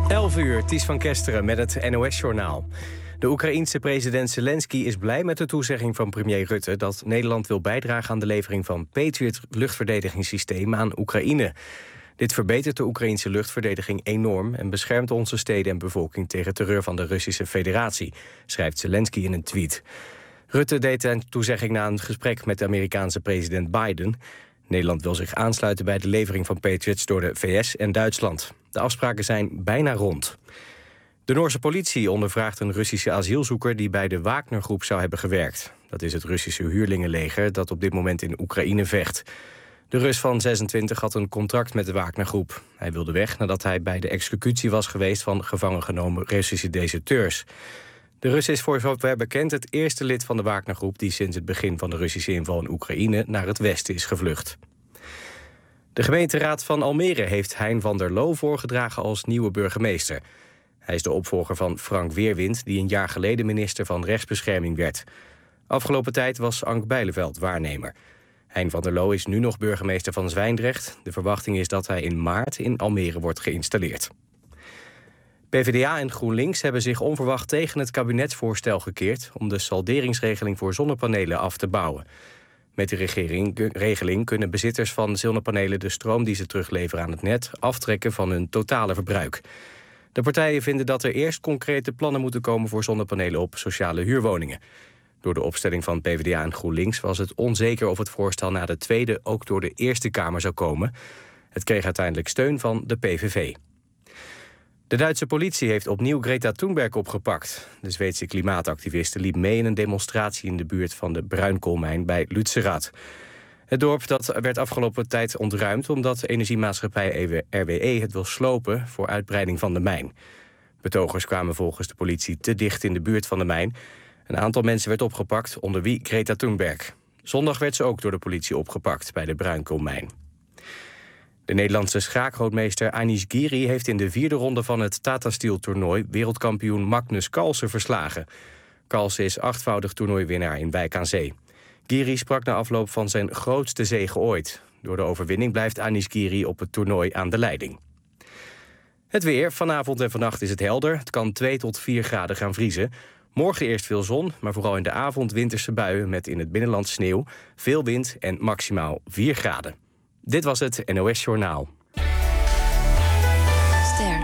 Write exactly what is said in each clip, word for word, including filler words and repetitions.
elf uur, Ties van Kesteren met het N O S-journaal. De Oekraïense president Zelensky is blij met de toezegging van premier Rutte dat Nederland wil bijdragen aan de levering van Patriot luchtverdedigingssystemen aan Oekraïne. Dit verbetert de Oekraïense luchtverdediging enorm en beschermt onze steden en bevolking tegen terreur van de Russische Federatie, schrijft Zelensky in een tweet. Rutte deed zijn toezegging na een gesprek met de Amerikaanse president Biden. Nederland wil zich aansluiten bij de levering van Patriots door de V S en Duitsland. De afspraken zijn bijna rond. De Noorse politie ondervraagt een Russische asielzoeker die bij de Wagner-groep zou hebben gewerkt. Dat is het Russische huurlingenleger dat op dit moment in Oekraïne vecht. De Rus van zesentwintig had een contract met de Wagner-groep. Hij wilde weg nadat hij bij de executie was geweest van gevangen genomen Russische deserteurs. De Rus is voor zover bekend het eerste lid van de Wagner-groep die sinds het begin van de Russische inval in Oekraïne naar het westen is gevlucht. De gemeenteraad van Almere heeft Hein van der Loo voorgedragen als nieuwe burgemeester. Hij is de opvolger van Frank Weerwind, die een jaar geleden minister van Rechtsbescherming werd. Afgelopen tijd was Ank Bijleveld waarnemer. Hein van der Loo is nu nog burgemeester van Zwijndrecht. De verwachting is dat hij in maart in Almere wordt geïnstalleerd. PvdA en GroenLinks hebben zich onverwacht tegen het kabinetsvoorstel gekeerd om de salderingsregeling voor zonnepanelen af te bouwen. Met de regering, regeling kunnen bezitters van zonnepanelen de stroom die ze terugleveren aan het net aftrekken van hun totale verbruik. De partijen vinden dat er eerst concrete plannen moeten komen voor zonnepanelen op sociale huurwoningen. Door de opstelling van PvdA en GroenLinks was het onzeker of het voorstel na de Tweede ook door de Eerste Kamer zou komen. Het kreeg uiteindelijk steun van de P V V. De Duitse politie heeft opnieuw Greta Thunberg opgepakt. De Zweedse klimaatactiviste liep mee in een demonstratie in de buurt van de bruinkoolmijn bij Lützerath. Het dorp dat werd afgelopen tijd ontruimd omdat energiemaatschappij R W E het wil slopen voor uitbreiding van de mijn. Betogers kwamen volgens de politie te dicht in de buurt van de mijn. Een aantal mensen werd opgepakt, onder wie Greta Thunberg. Zondag werd ze ook door de politie opgepakt bij de bruinkoolmijn. De Nederlandse schaakgrootmeester Anish Giri heeft in de vierde ronde van het Tata Steel-toernooi wereldkampioen Magnus Carlsen verslagen. Carlsen is achtvoudig toernooiwinnaar in Wijk aan Zee. Giri sprak na afloop van zijn grootste zege ooit. Door de overwinning blijft Anish Giri op het toernooi aan de leiding. Het weer. Vanavond en vannacht is het helder. Het kan twee tot vier graden gaan vriezen. Morgen eerst veel zon, maar vooral in de avond winterse buien met in het binnenland sneeuw, veel wind en maximaal vier graden. Dit was het N O S-journaal. Ster.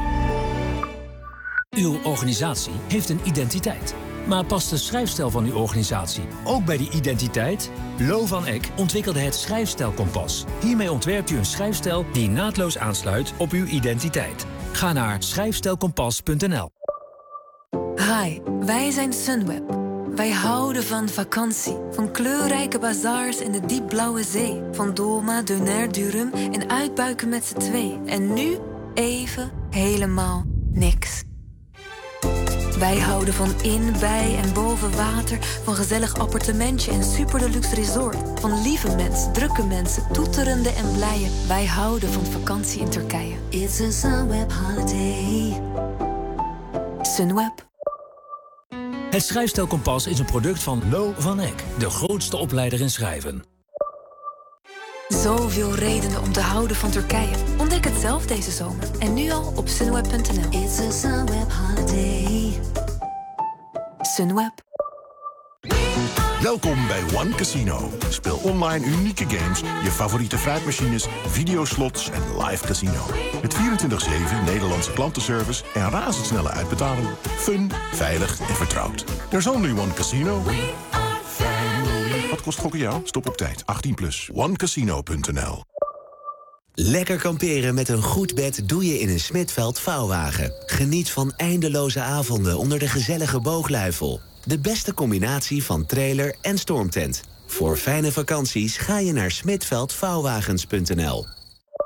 Uw organisatie heeft een identiteit. Maar past de schrijfstijl van uw organisatie ook bij die identiteit? Lo van Eck ontwikkelde het Schrijfstijlkompas. Hiermee ontwerpt u een schrijfstijl die naadloos aansluit op uw identiteit. Ga naar schrijfstijlkompas punt n l. Hi, wij zijn Sunweb. Wij houden van vakantie, van kleurrijke bazaars in de diepblauwe zee. Van Doma, Donair, Durum en uitbuiken met z'n twee. En nu even helemaal niks. Wij houden van in, bij en boven water, van gezellig appartementje en super deluxe resort. Van lieve mensen, drukke mensen, toeterende en blije. Wij houden van vakantie in Turkije. It's a Sunweb holiday. Sunweb. Het Schrijfstijlkompas is een product van Lo van Eck, de grootste opleider in schrijven. Zoveel redenen om te houden van Turkije. Ontdek het zelf deze zomer. En nu al op sunweb punt n l. It's a Sunweb holiday. Sunweb. Welkom bij One Casino. Speel online unieke games, je favoriete fruitmachines, videoslots en live casino. Met vierentwintig zeven Nederlandse klantenservice en razendsnelle uitbetaling. Fun, veilig en vertrouwd. There's only one casino. Wat kost gokken jou? Stop op tijd. achttien plus. one casino punt n l. Lekker kamperen met een goed bed doe je in een Smitveld vouwwagen. Geniet van eindeloze avonden onder de gezellige boogluifel. De beste combinatie van trailer en stormtent. Voor fijne vakanties ga je naar smitveld vouwwagens punt n l.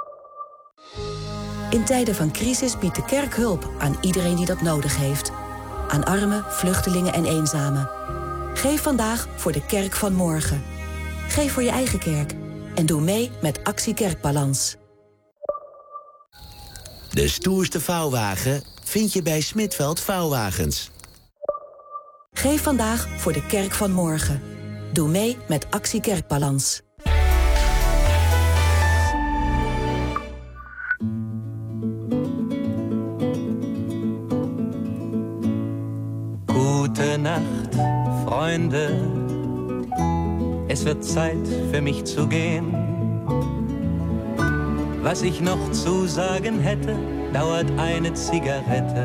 In tijden van crisis biedt de kerk hulp aan iedereen die dat nodig heeft. Aan armen, vluchtelingen en eenzamen. Geef vandaag voor de kerk van morgen. Geef voor je eigen kerk. En doe mee met Actie Kerkbalans. De stoerste vouwwagen vind je bij Smitveld Vouwwagens. Geef vandaag voor de kerk van morgen. Doe mee met Actie Kerkbalans. Gute Nacht, Freunde. Es wird Zeit für mich zu gehen. Was ich noch zu sagen hätte, dauert eine Zigarette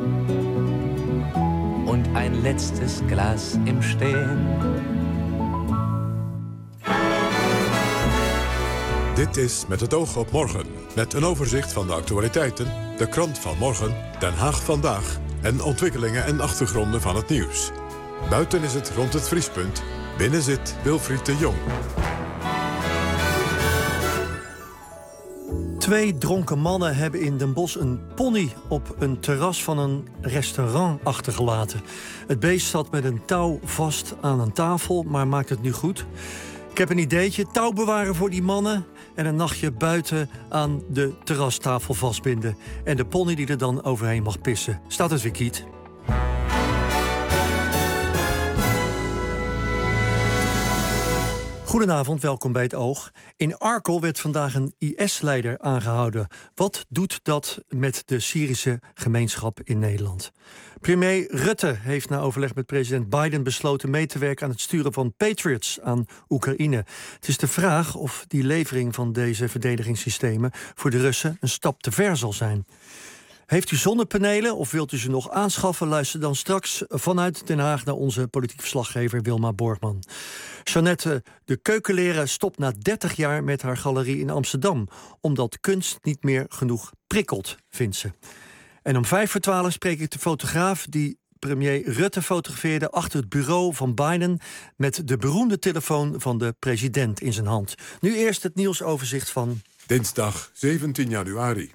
und ein letztes Glas im Stehen. Dit is Met het oog op morgen. Met een overzicht van de actualiteiten, de krant van morgen, Den Haag vandaag en ontwikkelingen en achtergronden van het nieuws. Buiten is het rond het vriespunt. Binnen zit Wilfried de Jong. Twee dronken mannen hebben in Den Bosch een pony op een terras van een restaurant achtergelaten. Het beest zat met een touw vast aan een tafel, maar maakt het nu goed. Ik heb een ideetje, touw bewaren voor die mannen en een nachtje buiten aan de terrastafel vastbinden. En de pony die er dan overheen mag pissen. Staat het weer kiet? Goedenavond, welkom bij het Oog. In Arkel werd vandaag een I S-leider aangehouden. Wat doet dat met de Syrische gemeenschap in Nederland? Premier Rutte heeft na overleg met president Biden besloten mee te werken aan het sturen van Patriots aan Oekraïne. Het is de vraag of die levering van deze verdedigingssystemen voor de Russen een stap te ver zal zijn. Heeft u zonnepanelen of wilt u ze nog aanschaffen? Luister dan straks vanuit Den Haag naar onze politiek verslaggever Wilma Borgman. Jeannette de Keukenleraar stopt na dertig jaar met haar galerie in Amsterdam, omdat kunst niet meer genoeg prikkelt, vindt ze. En om vijf voor twaalf spreek ik de fotograaf die premier Rutte fotografeerde achter het bureau van Biden met de beroemde telefoon van de president in zijn hand. Nu eerst het nieuwsoverzicht van Dinsdag zeventien januari.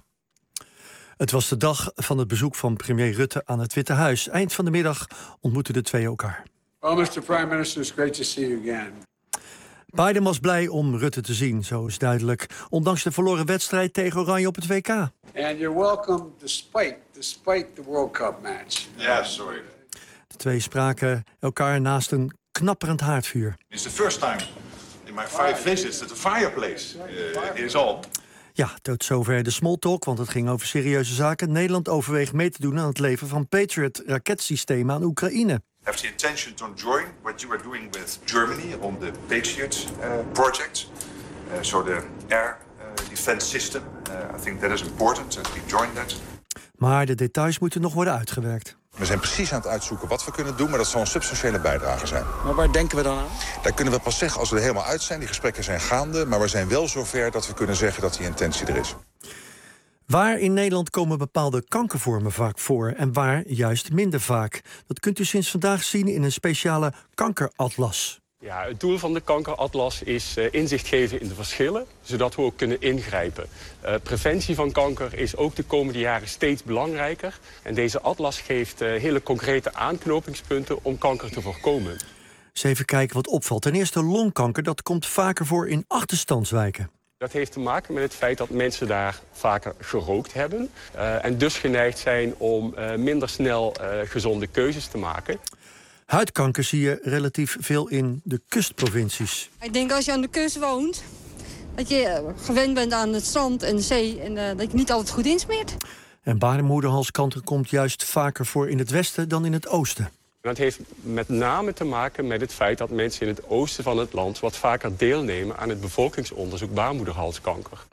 Het was de dag van het bezoek van premier Rutte aan het Witte Huis. Eind van de middag ontmoetten de twee elkaar. Well, mister Prime Minister, it's great to see you again. Biden was blij om Rutte te zien, zo is duidelijk. Ondanks de verloren wedstrijd tegen Oranje op het W K. And you're welcome despite, despite the World Cup match. Yeah, sorry. De twee spraken elkaar naast een knapperend haardvuur. It's the first time in my five visits that the fireplace uh, is on. Ja, tot zover de small talk, want het ging over serieuze zaken. Nederland overweegt mee te doen aan het leveren van Patriot-raketsystemen aan Oekraïne. Have the intention to join what you are doing with Germany on the Patriot uh, project. Uh, so the air uh, defense system. Uh, I think that is important that we join that. Maar de details moeten nog worden uitgewerkt. We zijn precies aan het uitzoeken wat we kunnen doen, maar dat zal een substantiële bijdrage zijn. Maar waar denken we dan aan? Dat kunnen we pas zeggen als we er helemaal uit zijn. Die gesprekken zijn gaande, maar we zijn wel zover dat we kunnen zeggen dat die intentie er is. Waar in Nederland komen bepaalde kankervormen vaak voor en waar juist minder vaak? Dat kunt u sinds vandaag zien in een speciale kankeratlas. Ja, het doel van de kankeratlas is uh, inzicht geven in de verschillen, zodat we ook kunnen ingrijpen. Uh, preventie van kanker is ook de komende jaren steeds belangrijker. En deze atlas geeft uh, hele concrete aanknopingspunten om kanker te voorkomen. Dus even kijken wat opvalt. Ten eerste longkanker, dat komt vaker voor in achterstandswijken. Dat heeft te maken met het feit dat mensen daar vaker gerookt hebben. Uh, en dus geneigd zijn om uh, minder snel uh, gezonde keuzes te maken. Huidkanker zie je relatief veel in de kustprovincies. Ik denk als je aan de kust woont, dat je gewend bent aan het strand en de zee en uh, dat je niet altijd goed insmeert. En baarmoederhalskanker komt juist vaker voor in het westen dan in het oosten. Dat heeft met name te maken met het feit dat mensen in het oosten van het land wat vaker deelnemen aan het bevolkingsonderzoek baarmoederhalskanker.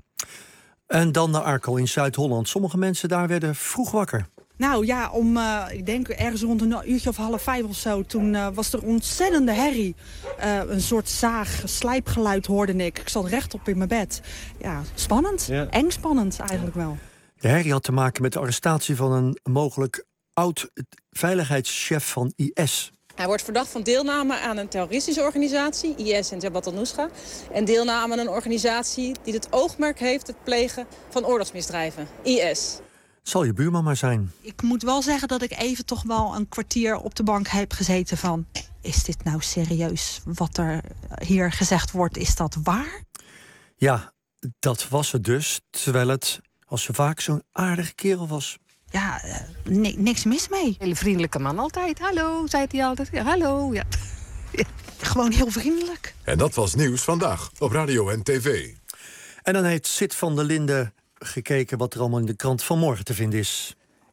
En dan naar Arkel in Zuid-Holland. Sommige mensen daar werden vroeg wakker. Nou ja, om, uh, ik denk ergens rond een uurtje of half vijf of zo... toen uh, was er ontzettende herrie. Uh, een soort zaag, slijpgeluid hoorde ik. Ik zat rechtop in mijn bed. Ja, spannend. Ja. Eng spannend eigenlijk wel. De herrie had te maken met de arrestatie van een mogelijk oud-veiligheidschef van I S. Hij wordt verdacht van deelname aan een terroristische organisatie, I S en Jabhat al-Nusra. En deelname aan een organisatie die het oogmerk heeft het plegen van oorlogsmisdrijven, I S. Zal je buurman maar zijn. Ik moet wel zeggen dat ik even toch wel een kwartier op de bank heb gezeten van... is dit nou serieus wat er hier gezegd wordt, is dat waar? Ja, dat was het dus, terwijl het als zo vaak zo'n aardige kerel was. Ja, uh, ni- niks mis mee. Hele vriendelijke man altijd. Hallo, zei hij altijd. Ja, hallo, ja. ja. Gewoon heel vriendelijk. En dat was Nieuws Vandaag op radio en tv. En dan heeft Sid van der Linden gekeken wat er allemaal in de krant van morgen te vinden is.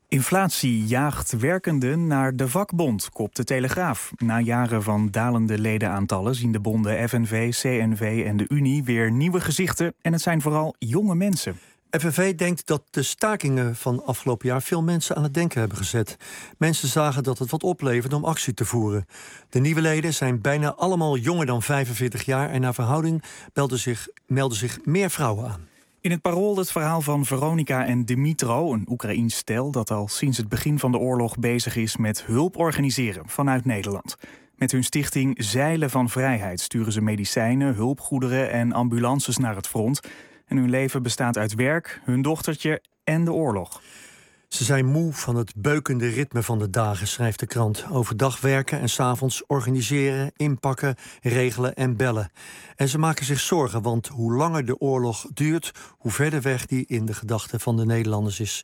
Inflatie jaagt werkenden naar de vakbond, kopt de Telegraaf. Na jaren van dalende ledenaantallen zien de bonden F N V, C N V en de Unie weer nieuwe gezichten. En het zijn vooral jonge mensen. F N V denkt dat de stakingen van afgelopen jaar veel mensen aan het denken hebben gezet. Mensen zagen dat het wat opleverde om actie te voeren. De nieuwe leden zijn bijna allemaal jonger dan vijfenveertig jaar... en naar verhouding melden zich, melden zich meer vrouwen aan. In het Parool het verhaal van Veronica en Dimitro, een Oekraïens stel dat al sinds het begin van de oorlog bezig is met hulp organiseren vanuit Nederland. Met hun stichting Zeilen van Vrijheid sturen ze medicijnen, hulpgoederen en ambulances naar het front. En hun leven bestaat uit werk, hun dochtertje en de oorlog. Ze zijn moe van het beukende ritme van de dagen, schrijft de krant. Overdag werken en 's avonds organiseren, inpakken, regelen en bellen. En ze maken zich zorgen, want hoe langer de oorlog duurt, hoe verder weg die in de gedachten van de Nederlanders is.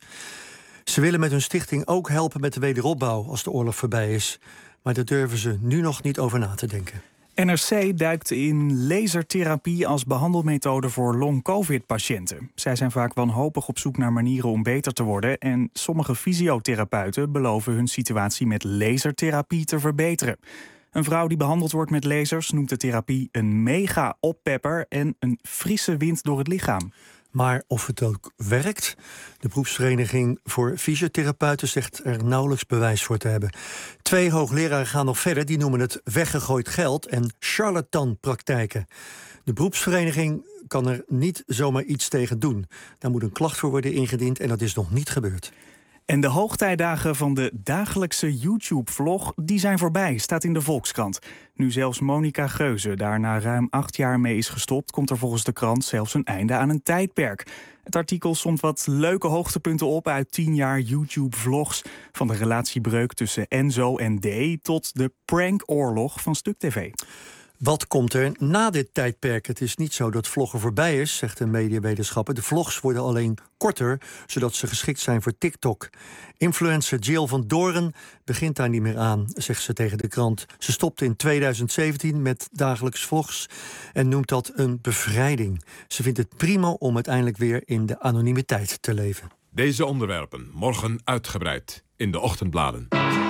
Ze willen met hun stichting ook helpen met de wederopbouw als de oorlog voorbij is. Maar daar durven ze nu nog niet over na te denken. N R C duikt in lasertherapie als behandelmethode voor long-covid-patiënten. Zij zijn vaak wanhopig op zoek naar manieren om beter te worden en sommige fysiotherapeuten beloven hun situatie met lasertherapie te verbeteren. Een vrouw die behandeld wordt met lasers noemt de therapie een mega-oppepper en een frisse wind door het lichaam. Maar of het ook werkt? De beroepsvereniging voor fysiotherapeuten zegt er nauwelijks bewijs voor te hebben. Twee hoogleraren gaan nog verder, die noemen het weggegooid geld en charlatanpraktijken. De beroepsvereniging kan er niet zomaar iets tegen doen. Daar moet een klacht voor worden ingediend en dat is nog niet gebeurd. En de hoogtijdagen van de dagelijkse YouTube-vlog, die zijn voorbij, staat in de Volkskrant. Nu zelfs Monica Geuze daar na ruim acht jaar mee is gestopt, komt er volgens de krant zelfs een einde aan een tijdperk. Het artikel somt wat leuke hoogtepunten op uit tien jaar YouTube-vlogs. Van de relatiebreuk tussen Enzo en D tot de prankoorlog van Stuk T V. Wat komt er na dit tijdperk? Het is niet zo dat vloggen voorbij is, zegt een mediawetenschapper. De vlogs worden alleen korter, zodat ze geschikt zijn voor TikTok. Influencer Jill van Doren begint daar niet meer aan, zegt ze tegen de krant. Ze stopte in tweeduizend zeventien met dagelijks vlogs en noemt dat een bevrijding. Ze vindt het prima om uiteindelijk weer in de anonimiteit te leven. Deze onderwerpen morgen uitgebreid in de ochtendbladen.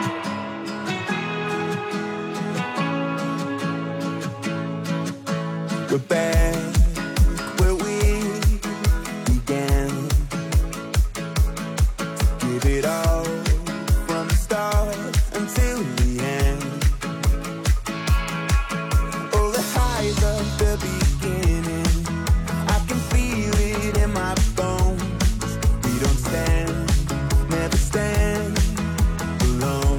We're back where we began. Give it all from the start until the end. Oh, the highs of the beginning, I can feel it in my bones. We don't stand, never stand alone.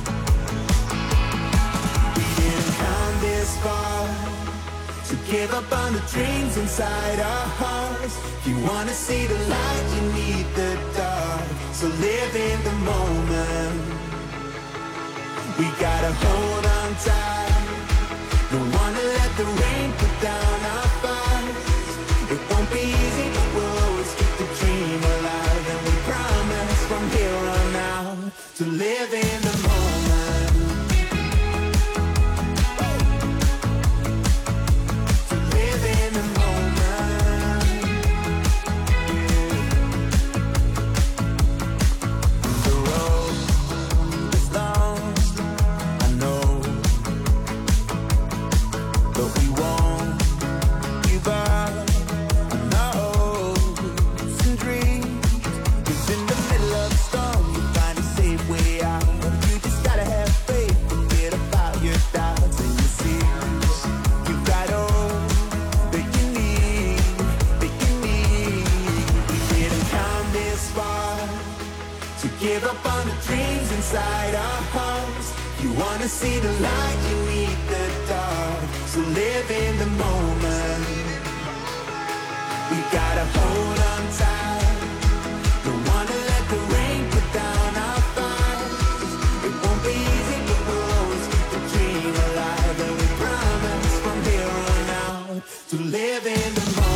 We didn't come this far to give up on the dreams inside our hearts. If you wanna see the light, you need the dark. So live in the moment. We gotta hold on tight. Don't wanna let the rain put down our fights. It won't be easy, but we'll always keep the dream alive. And we promise from here on out to live in the moment. Give up on the dreams inside our hearts. You wanna see the light, you need the dark. So live in the moment. We gotta hold on tight. Don't wanna let the rain put down our fights. It won't be easy, but we'll always keep the dream alive. And we promise from here on out to live in the moment.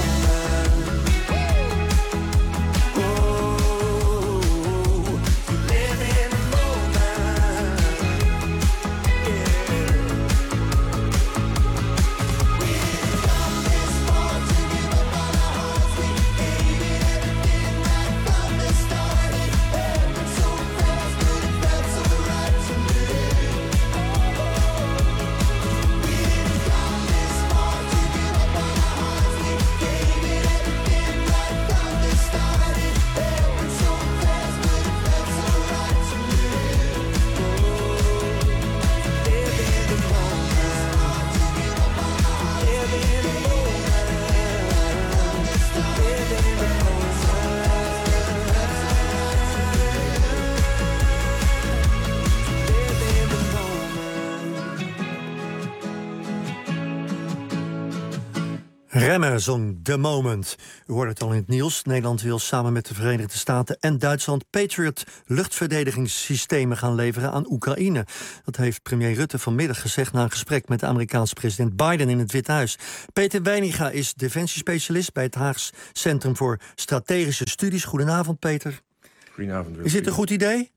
Remmen zong The Moment. U hoorde het al in het nieuws. Nederland wil samen met de Verenigde Staten en Duitsland Patriot luchtverdedigingssystemen gaan leveren aan Oekraïne. Dat heeft premier Rutte vanmiddag gezegd na een gesprek met de Amerikaanse president Biden in het Witte Huis. Peter Weininga is defensiespecialist bij het Haags Centrum voor Strategische Studies. Goedenavond, Peter. Goedenavond. Is dit een goed idee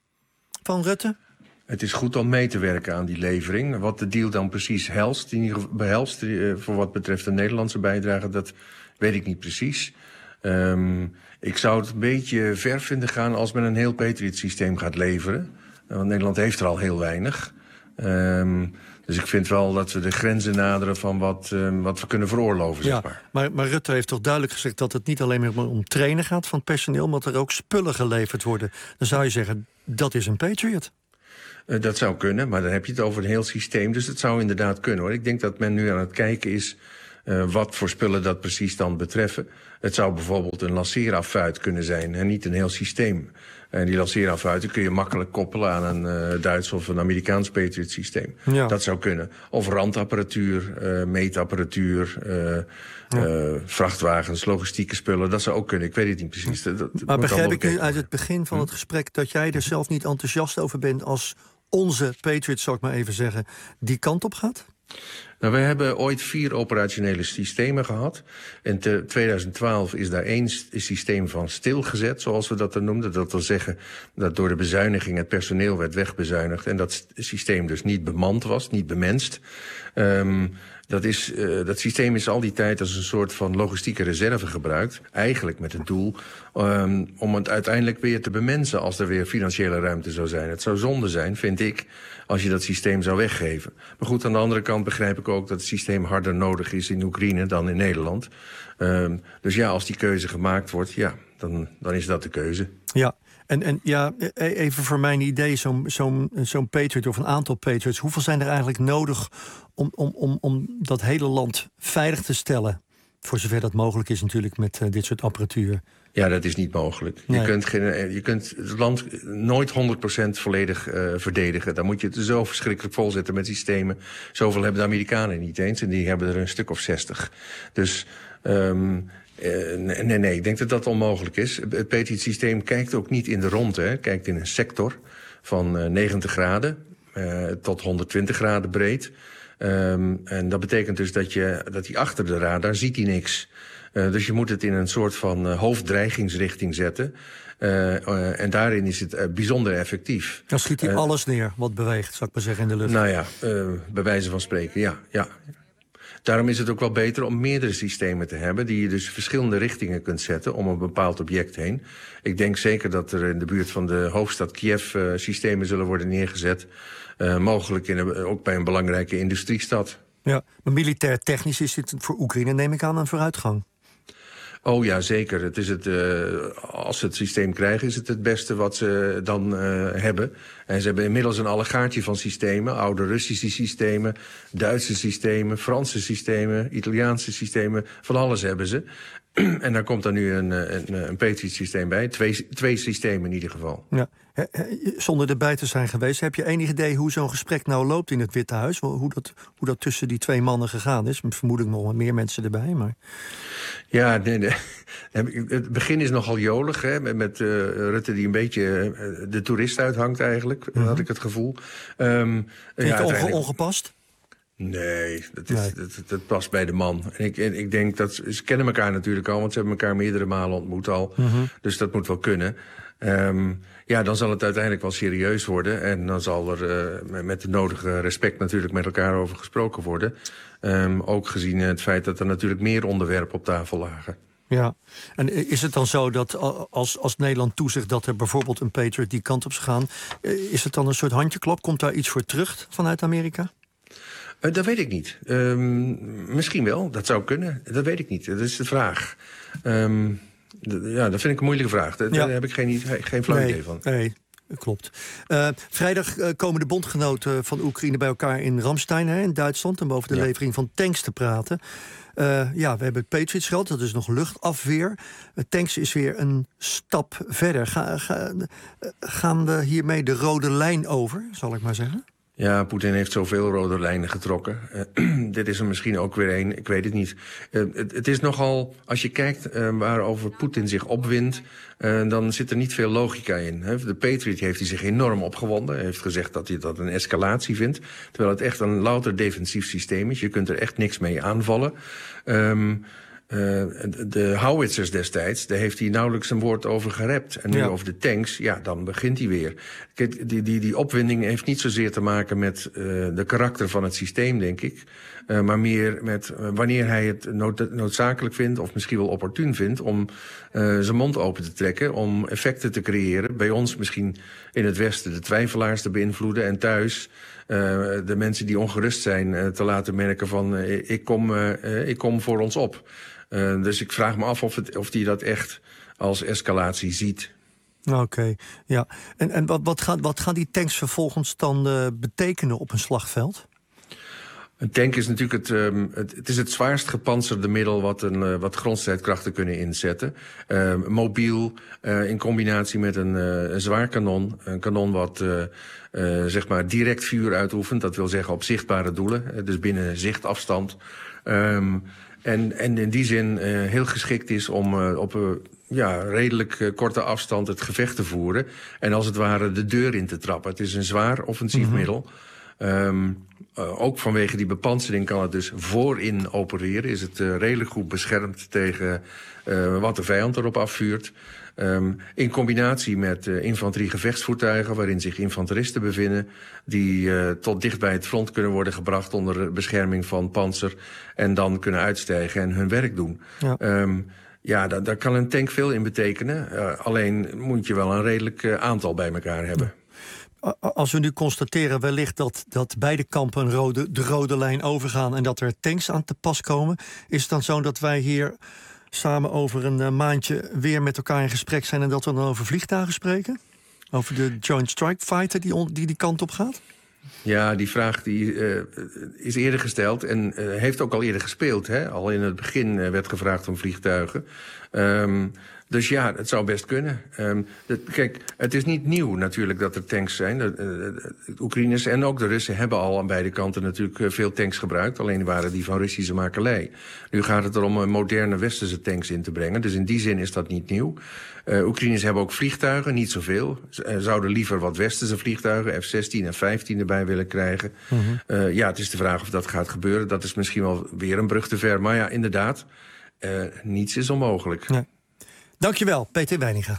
van Rutte? Het is goed om mee te werken aan die levering. Wat de deal dan precies helst, in ieder geval behelst, uh, voor wat betreft de Nederlandse bijdrage, dat weet ik niet precies. Um, ik zou het een beetje ver vinden gaan als men een heel Patriot-systeem gaat leveren. Want Nederland heeft er al heel weinig. Um, dus ik vind wel dat we de grenzen naderen van wat, um, wat we kunnen veroorloven, Ja, zeg maar. maar. Maar Rutte heeft toch duidelijk gezegd dat het niet alleen maar om trainen gaat van het personeel, maar dat er ook spullen geleverd worden. Dan zou je zeggen, dat is een Patriot. Uh, dat zou kunnen, maar dan heb je het over een heel systeem. Dus het zou inderdaad kunnen, hoor. Ik denk dat men nu aan het kijken is uh, wat voor spullen dat precies dan betreffen. Het zou bijvoorbeeld een lanceeraffuit kunnen zijn en niet een heel systeem. En die lanceeraffuiten kun je makkelijk koppelen aan een uh, Duits of een Amerikaans Patriot systeem. Ja. Dat zou kunnen. Of randapparatuur, uh, meetapparatuur, uh, ja. uh, vrachtwagens, logistieke spullen. Dat zou ook kunnen. Ik weet het niet precies. Dat, dat maar begrijp ik nu uit het begin van het gesprek dat jij er zelf niet enthousiast over bent als onze Patriot, zou ik maar even zeggen, die kant op gaat? Nou, wij hebben ooit vier operationele systemen gehad. In tweeduizend twaalf is daar één systeem van stilgezet, zoals we dat dan noemden. Dat wil zeggen dat door de bezuiniging het personeel werd wegbezuinigd en dat systeem dus niet bemand was, niet bemenst. Um, Dat, is, uh, dat systeem is al die tijd als een soort van logistieke reserve gebruikt. Eigenlijk met het doel um, om het uiteindelijk weer te bemensen als er weer financiële ruimte zou zijn. Het zou zonde zijn, vind ik, als je dat systeem zou weggeven. Maar goed, aan de andere kant begrijp ik ook dat het systeem harder nodig is in Oekraïne dan in Nederland. Um, dus ja, als die keuze gemaakt wordt, ja, dan, dan is dat de keuze. Ja. En, en ja, even voor mijn idee, zo'n zo'n zo'n Patriot of een aantal Patriots, hoeveel zijn er eigenlijk nodig om, om, om, om dat hele land veilig te stellen? Voor zover dat mogelijk is natuurlijk met uh, dit soort apparatuur. Ja, dat is niet mogelijk. Nee. Je, kunt geen, je kunt het land nooit honderd procent volledig uh, verdedigen. Dan moet je het zo verschrikkelijk volzetten met systemen. Zoveel hebben de Amerikanen niet eens en die hebben er een stuk of zestig. Dus Um, Uh, nee, nee, nee, ik denk dat dat onmogelijk is. Het Patriot-systeem kijkt ook niet in de rondte. Het kijkt in een sector van uh, negentig graden uh, tot honderdtwintig graden breed. Um, en dat betekent dus dat je dat hij achter de radar ziet hij niks. Uh, dus je moet het in een soort van uh, hoofddreigingsrichting zetten. Uh, uh, en daarin is het uh, bijzonder effectief. Dan schiet hij uh, alles neer wat beweegt, zou ik maar zeggen, in de lucht. Nou ja, uh, bij wijze van spreken, ja, ja. Daarom is het ook wel beter om meerdere systemen te hebben die je dus verschillende richtingen kunt zetten om een bepaald object heen. Ik denk zeker dat er in de buurt van de hoofdstad Kiev uh, systemen zullen worden neergezet. Uh, mogelijk in een, ook bij een belangrijke industriestad. Ja, maar militair technisch is dit voor Oekraïne, neem ik aan, een vooruitgang. Oh ja, zeker. Het is het, uh, als ze het systeem krijgen, is het het beste wat ze dan uh, hebben. En ze hebben inmiddels een allegaartje van systemen. Oude Russische systemen, Duitse systemen, Franse systemen, Italiaanse systemen. Van alles hebben ze. En daar komt dan nu een, een, een Patriot-systeem bij. Twee, twee systemen in ieder geval. Ja. Zonder erbij te zijn geweest, heb je enig idee hoe zo'n gesprek nou loopt in het Witte Huis? Hoe dat, hoe dat tussen die twee mannen gegaan is? Vermoedelijk nog meer mensen erbij, maar... Ja, nee, nee. Het begin is nogal jolig, hè, met, met uh, Rutte die een beetje uh, de toerist uithangt eigenlijk, mm-hmm. had ik het gevoel. Um, Vind ja, je het onge- ongepast? Nee, dat, is, nee. Dat, dat past bij de man. En ik, en ik denk dat ze kennen elkaar natuurlijk al, want ze hebben elkaar meerdere malen ontmoet al. Mm-hmm. Dus dat moet wel kunnen. Um, ja, dan zal het uiteindelijk wel serieus worden. En dan zal er uh, met de nodige respect natuurlijk met elkaar over gesproken worden. Um, ook gezien het feit dat er natuurlijk meer onderwerpen op tafel lagen. Ja, en is het dan zo dat als, als Nederland toezegt dat er bijvoorbeeld een Patriot die kant op zou gaan, is het dan een soort handjeklap? Komt daar iets voor terug vanuit Amerika? Uh, dat weet ik niet. Um, misschien wel, dat zou kunnen. Dat weet ik niet, dat is de vraag. Um, d- ja, dat vind ik een moeilijke vraag. Daar, ja. daar heb ik geen, geen flauw nee, idee van. Nee. Klopt. Uh, vrijdag uh, komen de bondgenoten van Oekraïne bij elkaar in Ramstein, hè, in Duitsland, om over de ja. levering van tanks te praten. Uh, ja, we hebben het Patriots gehad, dat is nog luchtafweer. Uh, tanks is weer een stap verder. Ga, ga, uh, gaan we hiermee de rode lijn over, zal ik maar zeggen? Ja, Poetin heeft zoveel rode lijnen getrokken. Uh, dit is er misschien ook weer één, ik weet het niet. Uh, het, het is nogal, als je kijkt uh, waarover Poetin zich opwindt... Uh, dan zit er niet veel logica in. Hè. De Patriot heeft hij zich enorm opgewonden. Hij heeft gezegd dat hij dat een escalatie vindt. Terwijl het echt een louter defensief systeem is. Je kunt er echt niks mee aanvallen. Um, Uh, de howitzers destijds, daar heeft hij nauwelijks een woord over gerept. En nu ja. over de tanks, ja, dan begint hij weer. Kijk, die, die, die opwinding heeft niet zozeer te maken met uh, de karakter van het systeem, denk ik. Uh, maar meer met uh, wanneer hij het nood, noodzakelijk vindt... of misschien wel opportun vindt om uh, zijn mond open te trekken... om effecten te creëren. Bij ons misschien in het Westen de twijfelaars te beïnvloeden... en thuis uh, de mensen die ongerust zijn uh, te laten merken van... Uh, ik, kom, uh, ik kom voor ons op. Uh, dus ik vraag me af of, het, of die dat echt als escalatie ziet. Oké, okay, ja. En, en wat, wat, gaan, wat gaan die tanks vervolgens dan uh, betekenen op een slagveld? Een tank is natuurlijk het, um, het, het, is het zwaarst gepantserde middel... wat, een, uh, wat grondstrijdkrachten kunnen inzetten. Uh, mobiel, uh, in combinatie met een, uh, een zwaar kanon. Een kanon wat uh, uh, zeg maar direct vuur uitoefent. Dat wil zeggen op zichtbare doelen, uh, dus binnen zichtafstand. Um, En, en in die zin uh, heel geschikt is om uh, op een uh, ja, redelijk uh, korte afstand het gevecht te voeren. En als het ware de deur in te trappen. Het is een zwaar offensief mm-hmm. middel. Um, uh, ook vanwege die bepantsering kan het dus voorin opereren. Is het uh, redelijk goed beschermd tegen uh, wat de vijand erop afvuurt. Um, in combinatie met uh, infanterie-gevechtsvoertuigen... waarin zich infanteristen bevinden... die uh, tot dicht bij het front kunnen worden gebracht... onder bescherming van pantser... en dan kunnen uitstijgen en hun werk doen. Ja, um, ja daar, daar kan een tank veel in betekenen. Uh, alleen moet je wel een redelijk uh, aantal bij elkaar hebben. Ja. Als we nu constateren wellicht dat, dat beide kampen een rode, de rode lijn overgaan... en dat er tanks aan te pas komen... is het dan zo dat wij hier... samen over een uh, maandje weer met elkaar in gesprek zijn... en dat we dan over vliegtuigen spreken? Over de Joint Strike Fighter die on, die, die kant op gaat? Ja, die vraag die, uh, is eerder gesteld en uh, heeft ook al eerder gespeeld. Hè? Al in het begin uh, werd gevraagd om vliegtuigen. Um, Dus ja, het zou best kunnen. Um, dat, kijk, het is niet nieuw natuurlijk dat er tanks zijn. De, de, de Oekraïners en ook de Russen hebben al aan beide kanten natuurlijk veel tanks gebruikt. Alleen waren die van Russische makelij. Nu gaat het erom uh, moderne westerse tanks in te brengen. Dus in die zin is dat niet nieuw. Uh, Oekraïners hebben ook vliegtuigen, niet zoveel. Ze uh, zouden liever wat westerse vliegtuigen, F zestien en vijftien erbij willen krijgen. Mm-hmm. Uh, ja, het is de vraag of dat gaat gebeuren. Dat is misschien wel weer een brug te ver. Maar ja, inderdaad, uh, niets is onmogelijk. Nee. Dankjewel, Peter Weininga.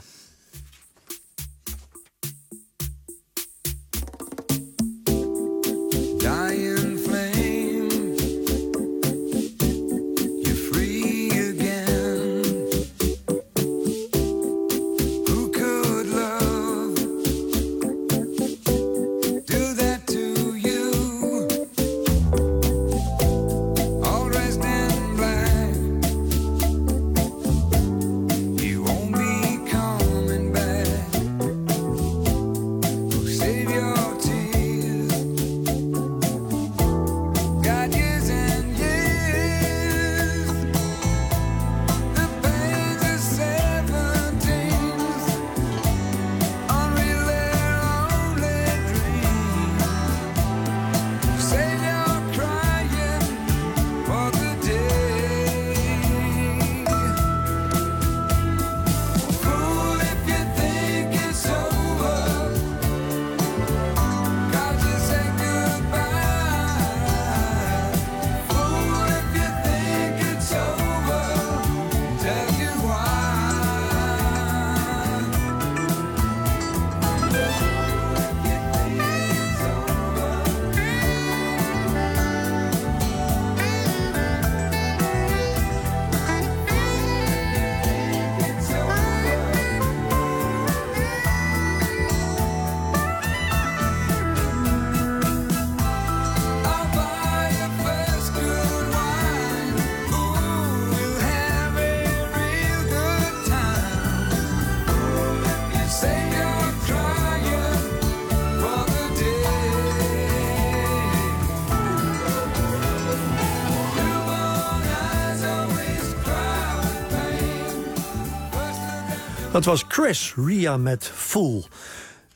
Dat was Chris Ria met Fool.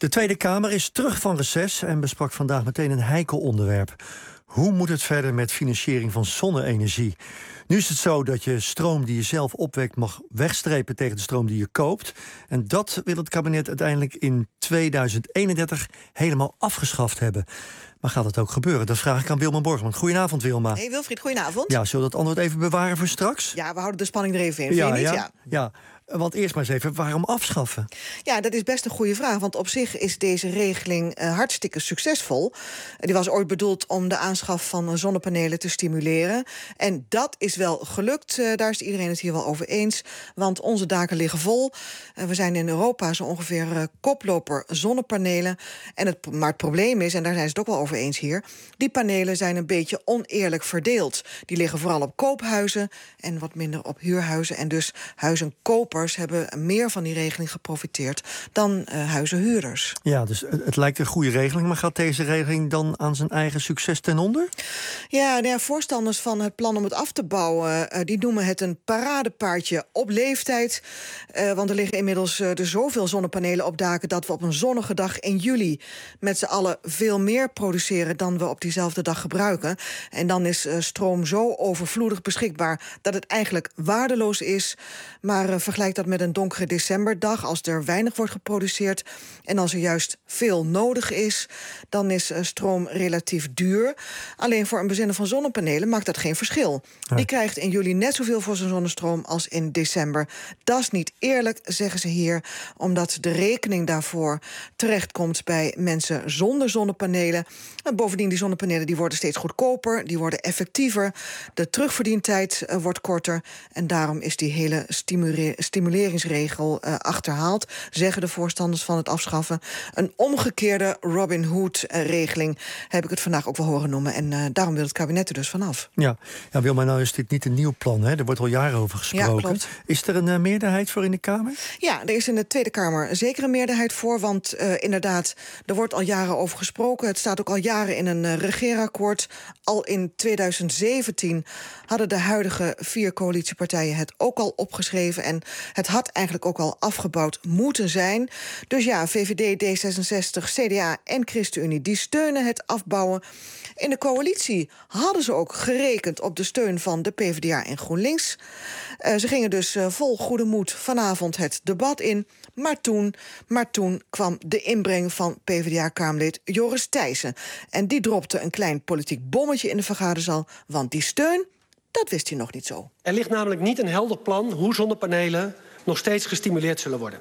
De Tweede Kamer is terug van reces en besprak vandaag meteen een heikel onderwerp. Hoe moet het verder met financiering van zonne-energie? Nu is het zo dat je stroom die je zelf opwekt mag wegstrepen tegen de stroom die je koopt. En dat wil het kabinet uiteindelijk in tweeduizend eenendertig helemaal afgeschaft hebben. Maar gaat het ook gebeuren? Dat vraag ik aan Wilma Borgman. Goedenavond, Wilma. Hey Wilfried, goedenavond. Ja, zullen we dat antwoord even bewaren voor straks? Ja, we houden de spanning er even in. Ja, Vind je niet? ja, ja. Want eerst maar eens even, waarom afschaffen? Ja, dat is best een goede vraag. Want op zich is deze regeling uh, hartstikke succesvol. Die was ooit bedoeld om de aanschaf van zonnepanelen te stimuleren. En dat is wel gelukt. Uh, daar is iedereen het hier wel over eens. Want onze daken liggen vol. Uh, we zijn in Europa zo ongeveer uh, koploper zonnepanelen. En het, maar het probleem is, en daar zijn ze het ook wel over eens hier, die panelen zijn een beetje oneerlijk verdeeld. Die liggen vooral op koophuizen en wat minder op huurhuizen. En dus huizenkopers hebben meer van die regeling geprofiteerd dan uh, huizenhuurders. Ja, dus het, het lijkt een goede regeling, maar gaat deze regeling dan aan zijn eigen succes ten onder? Ja, nou ja, voorstanders van het plan om het af te bouwen, uh, die noemen het een paradepaardje op leeftijd. Uh, want er liggen inmiddels uh, er zoveel zonnepanelen op daken dat we op een zonnige dag in juli met z'n allen veel meer produceren dan we op diezelfde dag gebruiken. En dan is uh, stroom zo overvloedig beschikbaar dat het eigenlijk waardeloos is. Maar uh, vergelijk dat met een donkere decemberdag, als er weinig wordt geproduceerd en als er juist veel nodig is, dan is uh, stroom relatief duur. Alleen voor een bezinner van zonnepanelen maakt dat geen verschil. Ja. Die krijgt in juli net zoveel voor zijn zonnestroom als in december. Dat is niet eerlijk, zeggen ze hier, omdat de rekening daarvoor terechtkomt bij mensen zonder zonnepanelen. En bovendien, die zonnepanelen die worden steeds goedkoper, die worden effectiever, de terugverdientijd uh, wordt korter en daarom is die hele stimule- stimuleringsregel uh, achterhaald, zeggen de voorstanders van het afschaffen. Een omgekeerde Robin Hood-regeling heb ik het vandaag ook wel horen noemen. En uh, daarom wil het kabinet er dus vanaf. Ja, ja Wilma, nou is dit niet een nieuw plan, hè? Er wordt al jaren over gesproken. Ja, klopt. Is er een uh, meerderheid voor in de Kamer? Ja, er is in de Tweede Kamer zeker een meerderheid voor. Want uh, inderdaad, er wordt al jaren over gesproken. Het staat ook al jaren in een uh, regeerakkoord. Al in tweeduizend zeventien hadden de huidige vier coalitiepartijen het ook al opgeschreven. En het had eigenlijk ook al afgebouwd moeten zijn. Dus ja, V V D, D zesenzestig, C D A en ChristenUnie, die steunen het afbouwen. In de coalitie hadden ze ook gerekend op de steun van de PvdA en GroenLinks. Uh, ze gingen dus uh, vol goede moed vanavond het debat in. Maar toen, maar toen kwam de inbreng van PvdA-kamerlid Joris Thijssen. En die dropte een klein politiek bommetje in de vergaderzaal. Want die steun, dat wist hij nog niet zo. Er ligt namelijk niet een helder plan hoe zonnepanelen nog steeds gestimuleerd zullen worden.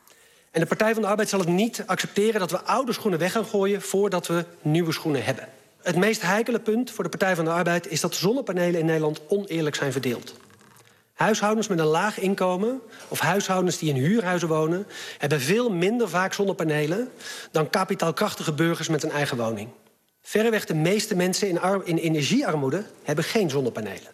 En de Partij van de Arbeid zal het niet accepteren dat we oude schoenen weg gaan gooien voordat we nieuwe schoenen hebben. Het meest heikele punt voor de Partij van de Arbeid is dat zonnepanelen in Nederland oneerlijk zijn verdeeld. Huishoudens met een laag inkomen of huishoudens die in huurhuizen wonen hebben veel minder vaak zonnepanelen dan kapitaalkrachtige burgers met een eigen woning. Verreweg de meeste mensen in, ar- in energiearmoede hebben geen zonnepanelen.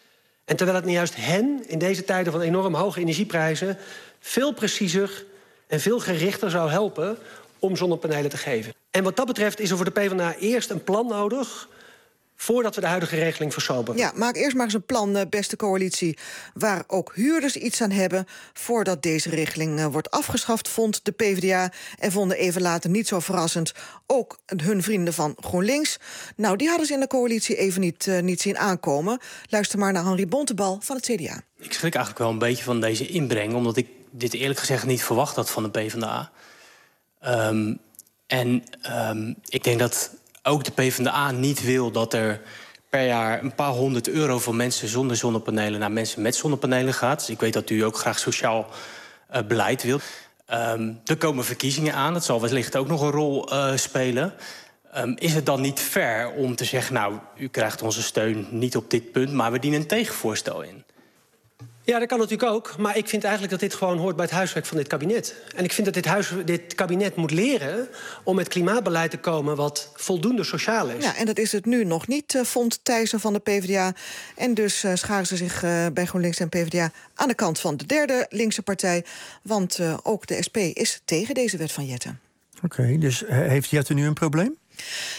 En terwijl het nu juist hen in deze tijden van enorm hoge energieprijzen veel preciezer en veel gerichter zou helpen om zonnepanelen te geven. En wat dat betreft is er voor de PvdA eerst een plan nodig voordat we de huidige regeling versoberen. Ja, maak eerst maar eens een plan, beste coalitie, waar ook huurders iets aan hebben voordat deze regeling uh, wordt afgeschaft, vond de PvdA. En vonden even later, niet zo verrassend, ook hun vrienden van GroenLinks. Nou, die hadden ze in de coalitie even niet, uh, niet zien aankomen. Luister maar naar Henri Bontebal van het C D A. Ik schrik eigenlijk wel een beetje van deze inbreng, omdat ik dit eerlijk gezegd niet verwacht had van de PvdA. Um, en um, ik denk dat ook de PvdA niet wil dat er per jaar een paar honderd euro van mensen zonder zonnepanelen naar mensen met zonnepanelen gaat. Dus ik weet dat u ook graag sociaal uh, beleid wilt. Um, er komen verkiezingen aan, dat zal wellicht ook nog een rol uh, spelen. Um, is het dan niet fair om te zeggen, nou, u krijgt onze steun niet op dit punt, maar we dienen een tegenvoorstel in? Ja, dat kan natuurlijk ook. Maar ik vind eigenlijk dat dit gewoon hoort bij het huiswerk van dit kabinet. En ik vind dat dit, huis, dit kabinet moet leren om met klimaatbeleid te komen wat voldoende sociaal is. Ja, en dat is het nu nog niet, uh, vond Thijssen van de PvdA. En dus uh, scharen ze zich uh, bij GroenLinks en PvdA aan de kant van de derde linkse partij. Want uh, ook de S P is tegen deze wet van Jetten. Oké, okay, dus heeft Jetten nu een probleem?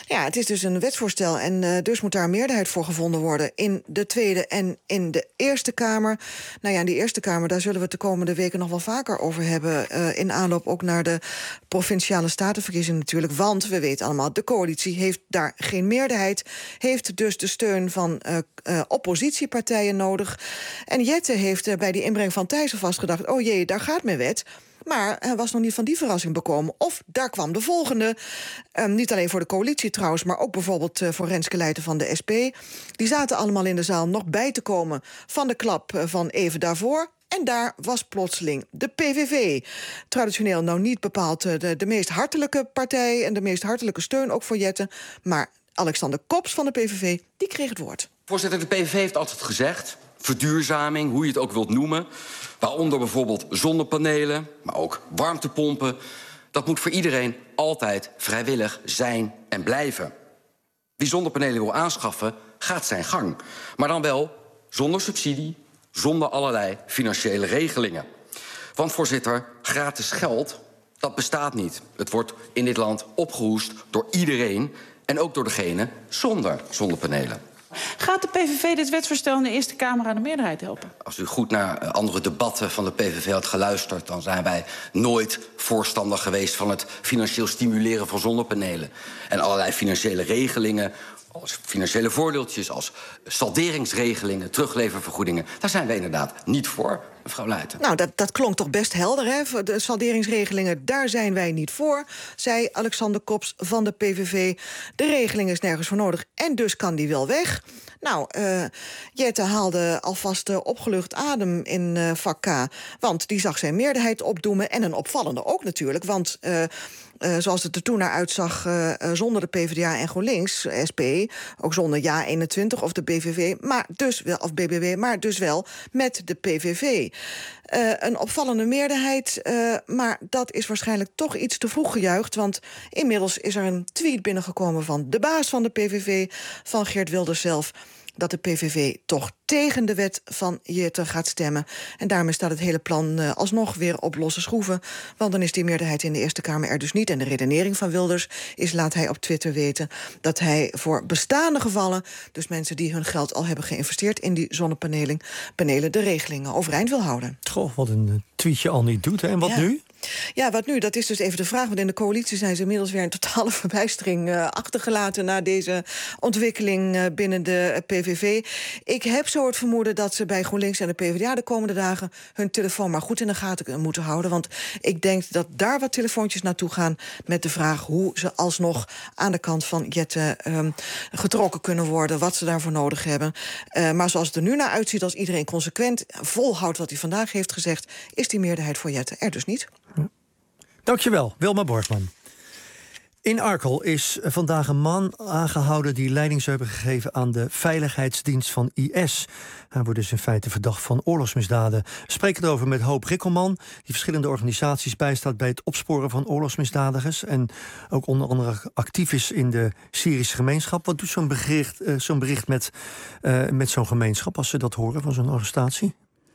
Ja, het is dus een wetsvoorstel en uh, dus moet daar een meerderheid voor gevonden worden in de Tweede en in de Eerste Kamer. Nou ja, in die Eerste Kamer, daar zullen we het de komende weken nog wel vaker over hebben. Uh, in aanloop ook naar de provinciale statenverkiezingen natuurlijk. Want we weten allemaal, de coalitie heeft daar geen meerderheid. Heeft dus de steun van uh, uh, oppositiepartijen nodig. En Jette heeft uh, bij die inbreng van Thijssen vastgedacht, oh jee, daar gaat mijn wet. Maar hij was nog niet van die verrassing bekomen. Of daar kwam de volgende. Um, niet alleen voor de coalitie trouwens, maar ook bijvoorbeeld uh, voor Renske Leijten van de S P. Die zaten allemaal in de zaal nog bij te komen van de klap uh, van even daarvoor. En daar was plotseling de P V V. Traditioneel nou niet bepaald uh, de, de meest hartelijke partij en de meest hartelijke steun ook voor Jette. Maar Alexander Kops van de P V V, die kreeg het woord. Voorzitter, de P V V heeft altijd gezegd, verduurzaming, hoe je het ook wilt noemen, waaronder bijvoorbeeld zonnepanelen, maar ook warmtepompen, dat moet voor iedereen altijd vrijwillig zijn en blijven. Wie zonnepanelen wil aanschaffen, gaat zijn gang. Maar dan wel zonder subsidie, zonder allerlei financiële regelingen. Want voorzitter, gratis geld, dat bestaat niet. Het wordt in dit land opgehoest door iedereen en ook door degene zonder zonnepanelen. Gaat de P V V dit wetsvoorstel in de Eerste Kamer aan de meerderheid helpen? Als u goed naar andere debatten van de P V V had geluisterd, dan zijn wij nooit voorstander geweest van het financieel stimuleren van zonnepanelen. En allerlei financiële regelingen, als financiële voordeeltjes, als salderingsregelingen, terugleververgoedingen. Daar zijn wij inderdaad niet voor, mevrouw Leijten. Nou, dat, dat klonk toch best helder, hè? De salderingsregelingen, daar zijn wij niet voor, zei Alexander Kops van de P V V. De regeling is nergens voor nodig en dus kan die wel weg. Nou, uh, Jette haalde alvast uh, opgelucht adem in uh, vak K, want die zag zijn meerderheid opdoemen. En een opvallende ook natuurlijk, want Uh, Uh, zoals het er toen naar uitzag, uh, uh, zonder de PvdA en GroenLinks, S P, ook zonder Ja eenentwintig of de B V V, maar dus wel, of B B W, maar dus wel met de P V V. Uh, een opvallende meerderheid, uh, maar dat is waarschijnlijk toch iets te vroeg gejuicht, want inmiddels is er een tweet binnengekomen van de baas van de P V V, van Geert Wilders zelf, dat de P V V toch tegen de wet van Jette gaat stemmen. En daarmee staat het hele plan uh, alsnog weer op losse schroeven. Want dan is die meerderheid in de Eerste Kamer er dus niet. En de redenering van Wilders is, laat hij op Twitter weten, dat hij voor bestaande gevallen, dus mensen die hun geld al hebben geïnvesteerd in die zonnepanelen, panelen, de regelingen overeind wil houden. Goh, wat een tweetje al niet doet. Hè? En wat ja. nu? Ja, wat nu? Dat is dus even de vraag. Want in de coalitie zijn ze inmiddels weer een totale verbijstering uh, achtergelaten na deze ontwikkeling uh, binnen de P V V. Ik heb zo het vermoeden dat ze bij GroenLinks en de PvdA de komende dagen hun telefoon maar goed in de gaten moeten houden. Want ik denk dat daar wat telefoontjes naartoe gaan met de vraag hoe ze alsnog aan de kant van Jette um, getrokken kunnen worden, wat ze daarvoor nodig hebben. Uh, maar zoals het er nu naar uitziet, als iedereen consequent volhoudt wat hij vandaag heeft gezegd, is die meerderheid voor Jette er dus niet. Dankjewel, Wilma Borgman. In Arkel is vandaag een man aangehouden die leiding zou hebben gegeven aan de veiligheidsdienst van I S. Hij wordt dus in feite verdacht van oorlogsmisdaden. We spreken erover met Hoop Rikkelman, die verschillende organisaties bijstaat bij het opsporen van oorlogsmisdadigers en ook onder andere actief is in de Syrische gemeenschap. Wat doet zo'n bericht, uh, zo'n bericht met, uh, met zo'n gemeenschap als ze dat horen van zo'n arrestatie?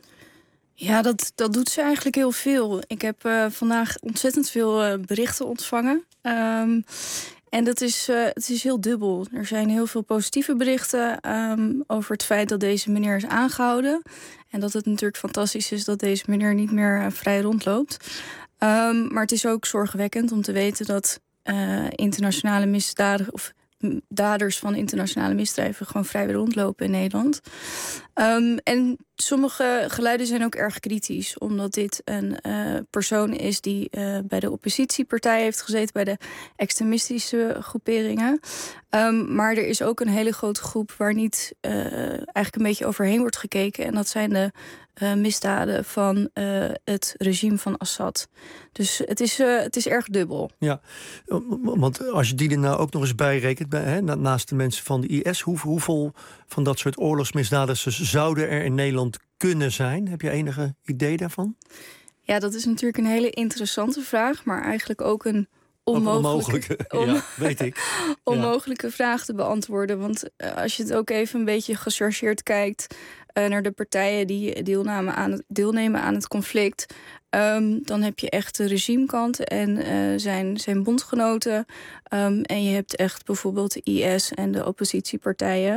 Ja, dat, dat doet ze eigenlijk heel veel. Ik heb uh, vandaag ontzettend veel uh, berichten ontvangen. Um, en dat is, uh, het is heel dubbel. Er zijn heel veel positieve berichten um, over het feit dat deze meneer is aangehouden. En dat het natuurlijk fantastisch is dat deze meneer niet meer uh, vrij rondloopt. Um, maar het is ook zorgwekkend om te weten dat uh, internationale misdaden of daders van internationale misdrijven gewoon vrij weer rondlopen in Nederland. Um, en sommige geluiden zijn ook erg kritisch, omdat dit een uh, persoon is die uh, bij de oppositiepartij heeft gezeten, bij de extremistische groeperingen. Um, maar er is ook een hele grote groep waar niet uh, eigenlijk een beetje overheen wordt gekeken. En dat zijn de uh, misdaden van uh, het regime van Assad. Dus het is, uh, het is erg dubbel. Ja, want als je die er nou ook nog eens bijrekent, bij, hè, naast de mensen van de I S, hoe, hoeveel van dat soort oorlogsmisdadigers zouden er in Nederland kunnen zijn? Heb je enige idee daarvan? Ja, dat is natuurlijk een hele interessante vraag, maar eigenlijk ook een onmogelijke, onmogelijke on, ja, weet ik. onmogelijke ja. vraag te beantwoorden. Want uh, als je het ook even een beetje gechargeerd kijkt, uh, naar de partijen die deelnamen aan het, deelnemen aan het conflict. Um, dan heb je echt de regimekant en uh, zijn, zijn bondgenoten. Um, en je hebt echt bijvoorbeeld de I S en de oppositiepartijen.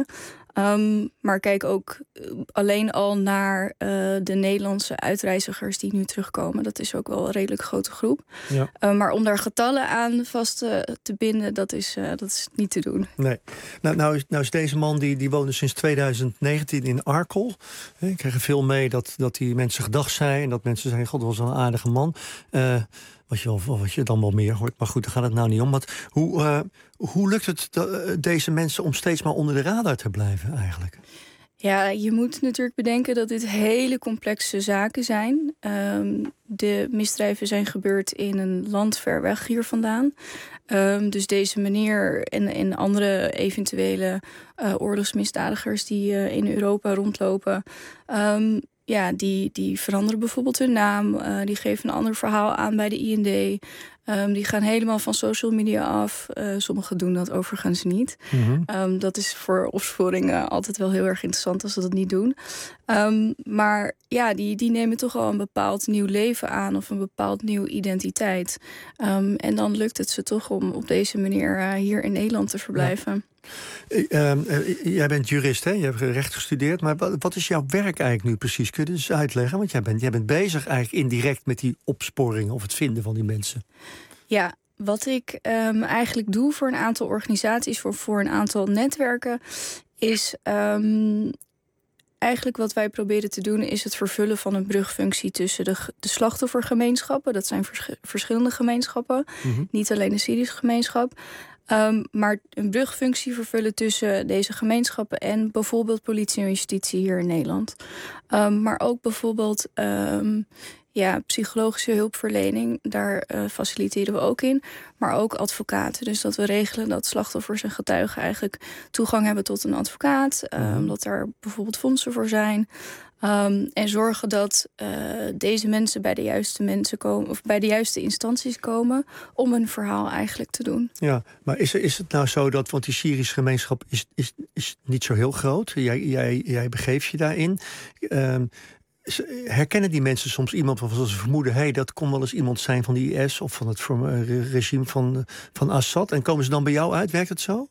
Um, maar kijk ook alleen al naar uh, de Nederlandse uitreizigers die nu terugkomen. Dat is ook wel een redelijk grote groep. Ja. Uh, maar om daar getallen aan vast te, te binden, dat is, uh, dat is niet te doen. Nee. Nou, nou, is, nou is deze man, die, die woonde sinds twintig negentien in Arkel. Ik kreeg er veel mee dat, dat die mensen gedag zijn. En dat mensen zeggen, god, dat was wel een aardige man. Uh, Wat je, wat je dan wel meer hoort. Maar goed, daar gaat het nou niet om. Want hoe, uh, hoe lukt het de, deze mensen om steeds maar onder de radar te blijven eigenlijk? Ja, je moet natuurlijk bedenken dat dit hele complexe zaken zijn. Um, de misdrijven zijn gebeurd in een land ver weg hier vandaan. Um, dus deze meneer en, en andere eventuele uh, oorlogsmisdadigers die uh, in Europa rondlopen... Um, Ja, die, die veranderen bijvoorbeeld hun naam. Uh, die geven een ander verhaal aan bij de I N D. Um, die gaan helemaal van social media af. Uh, sommigen doen dat overigens niet. Mm-hmm. Um, dat is voor opsporing uh, altijd wel heel erg interessant als ze dat niet doen. Um, maar ja, die, die nemen toch al een bepaald nieuw leven aan... of een bepaald nieuwe identiteit. Um, en dan lukt het ze toch om op deze manier uh, hier in Nederland te verblijven. Ja. Uh, uh, jij bent jurist, hè? Je hebt recht gestudeerd. Maar wat, wat is jouw werk eigenlijk nu precies? Kun je dus uitleggen? Want jij bent, jij bent bezig eigenlijk indirect met die opsporing... of het vinden van die mensen. Ja, wat ik um, eigenlijk doe voor een aantal organisaties... voor, voor een aantal netwerken... is um, eigenlijk wat wij proberen te doen... is het vervullen van een brugfunctie tussen de, de slachtoffergemeenschappen. Dat zijn vers, verschillende gemeenschappen. Mm-hmm. Niet alleen de Syrische gemeenschap... Um, maar een brugfunctie vervullen tussen deze gemeenschappen... en bijvoorbeeld politie en justitie hier in Nederland. Um, maar ook bijvoorbeeld um, ja, psychologische hulpverlening. Daar uh, faciliteren we ook in. Maar ook advocaten. Dus dat we regelen dat slachtoffers en getuigen... eigenlijk toegang hebben tot een advocaat. Um, dat er bijvoorbeeld fondsen voor zijn... Um, en zorgen dat uh, deze mensen bij de juiste mensen komen... of bij de juiste instanties komen... om een verhaal eigenlijk te doen. Ja, maar is, er, is het nou zo dat... want die Syrische gemeenschap is, is, is niet zo heel groot. Jij, jij, jij begeeft je daarin. Um, herkennen die mensen soms iemand waarvan ze vermoeden... hey, dat kon wel eens iemand zijn van de I S... of van het regime van, van Assad... en komen ze dan bij jou uit? Werkt het zo?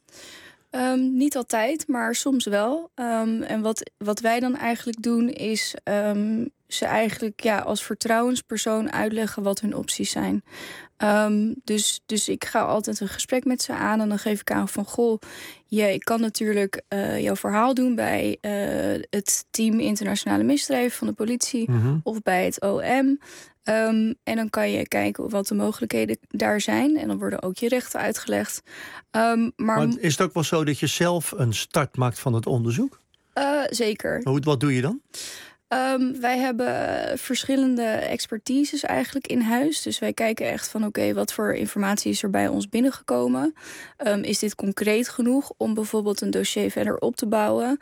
Um, niet altijd, maar soms wel. Um, en wat, wat wij dan eigenlijk doen is um, ze eigenlijk ja, als vertrouwenspersoon uitleggen wat hun opties zijn. Um, dus, dus ik ga altijd een gesprek met ze aan en dan geef ik aan van... goh, je kan natuurlijk uh, jouw verhaal doen bij uh, het team internationale misdrijven van de politie... Mm-hmm. of bij het O M... Um, en dan kan je kijken wat de mogelijkheden daar zijn. En dan worden ook je rechten uitgelegd. Um, maar... maar is het ook wel zo dat je zelf een start maakt van het onderzoek? Uh, zeker. Hoe, wat doe je dan? Um, wij hebben verschillende expertises eigenlijk in huis. Dus wij kijken echt van oké, okay, wat voor informatie is er bij ons binnengekomen? Um, is dit concreet genoeg om bijvoorbeeld een dossier verder op te bouwen?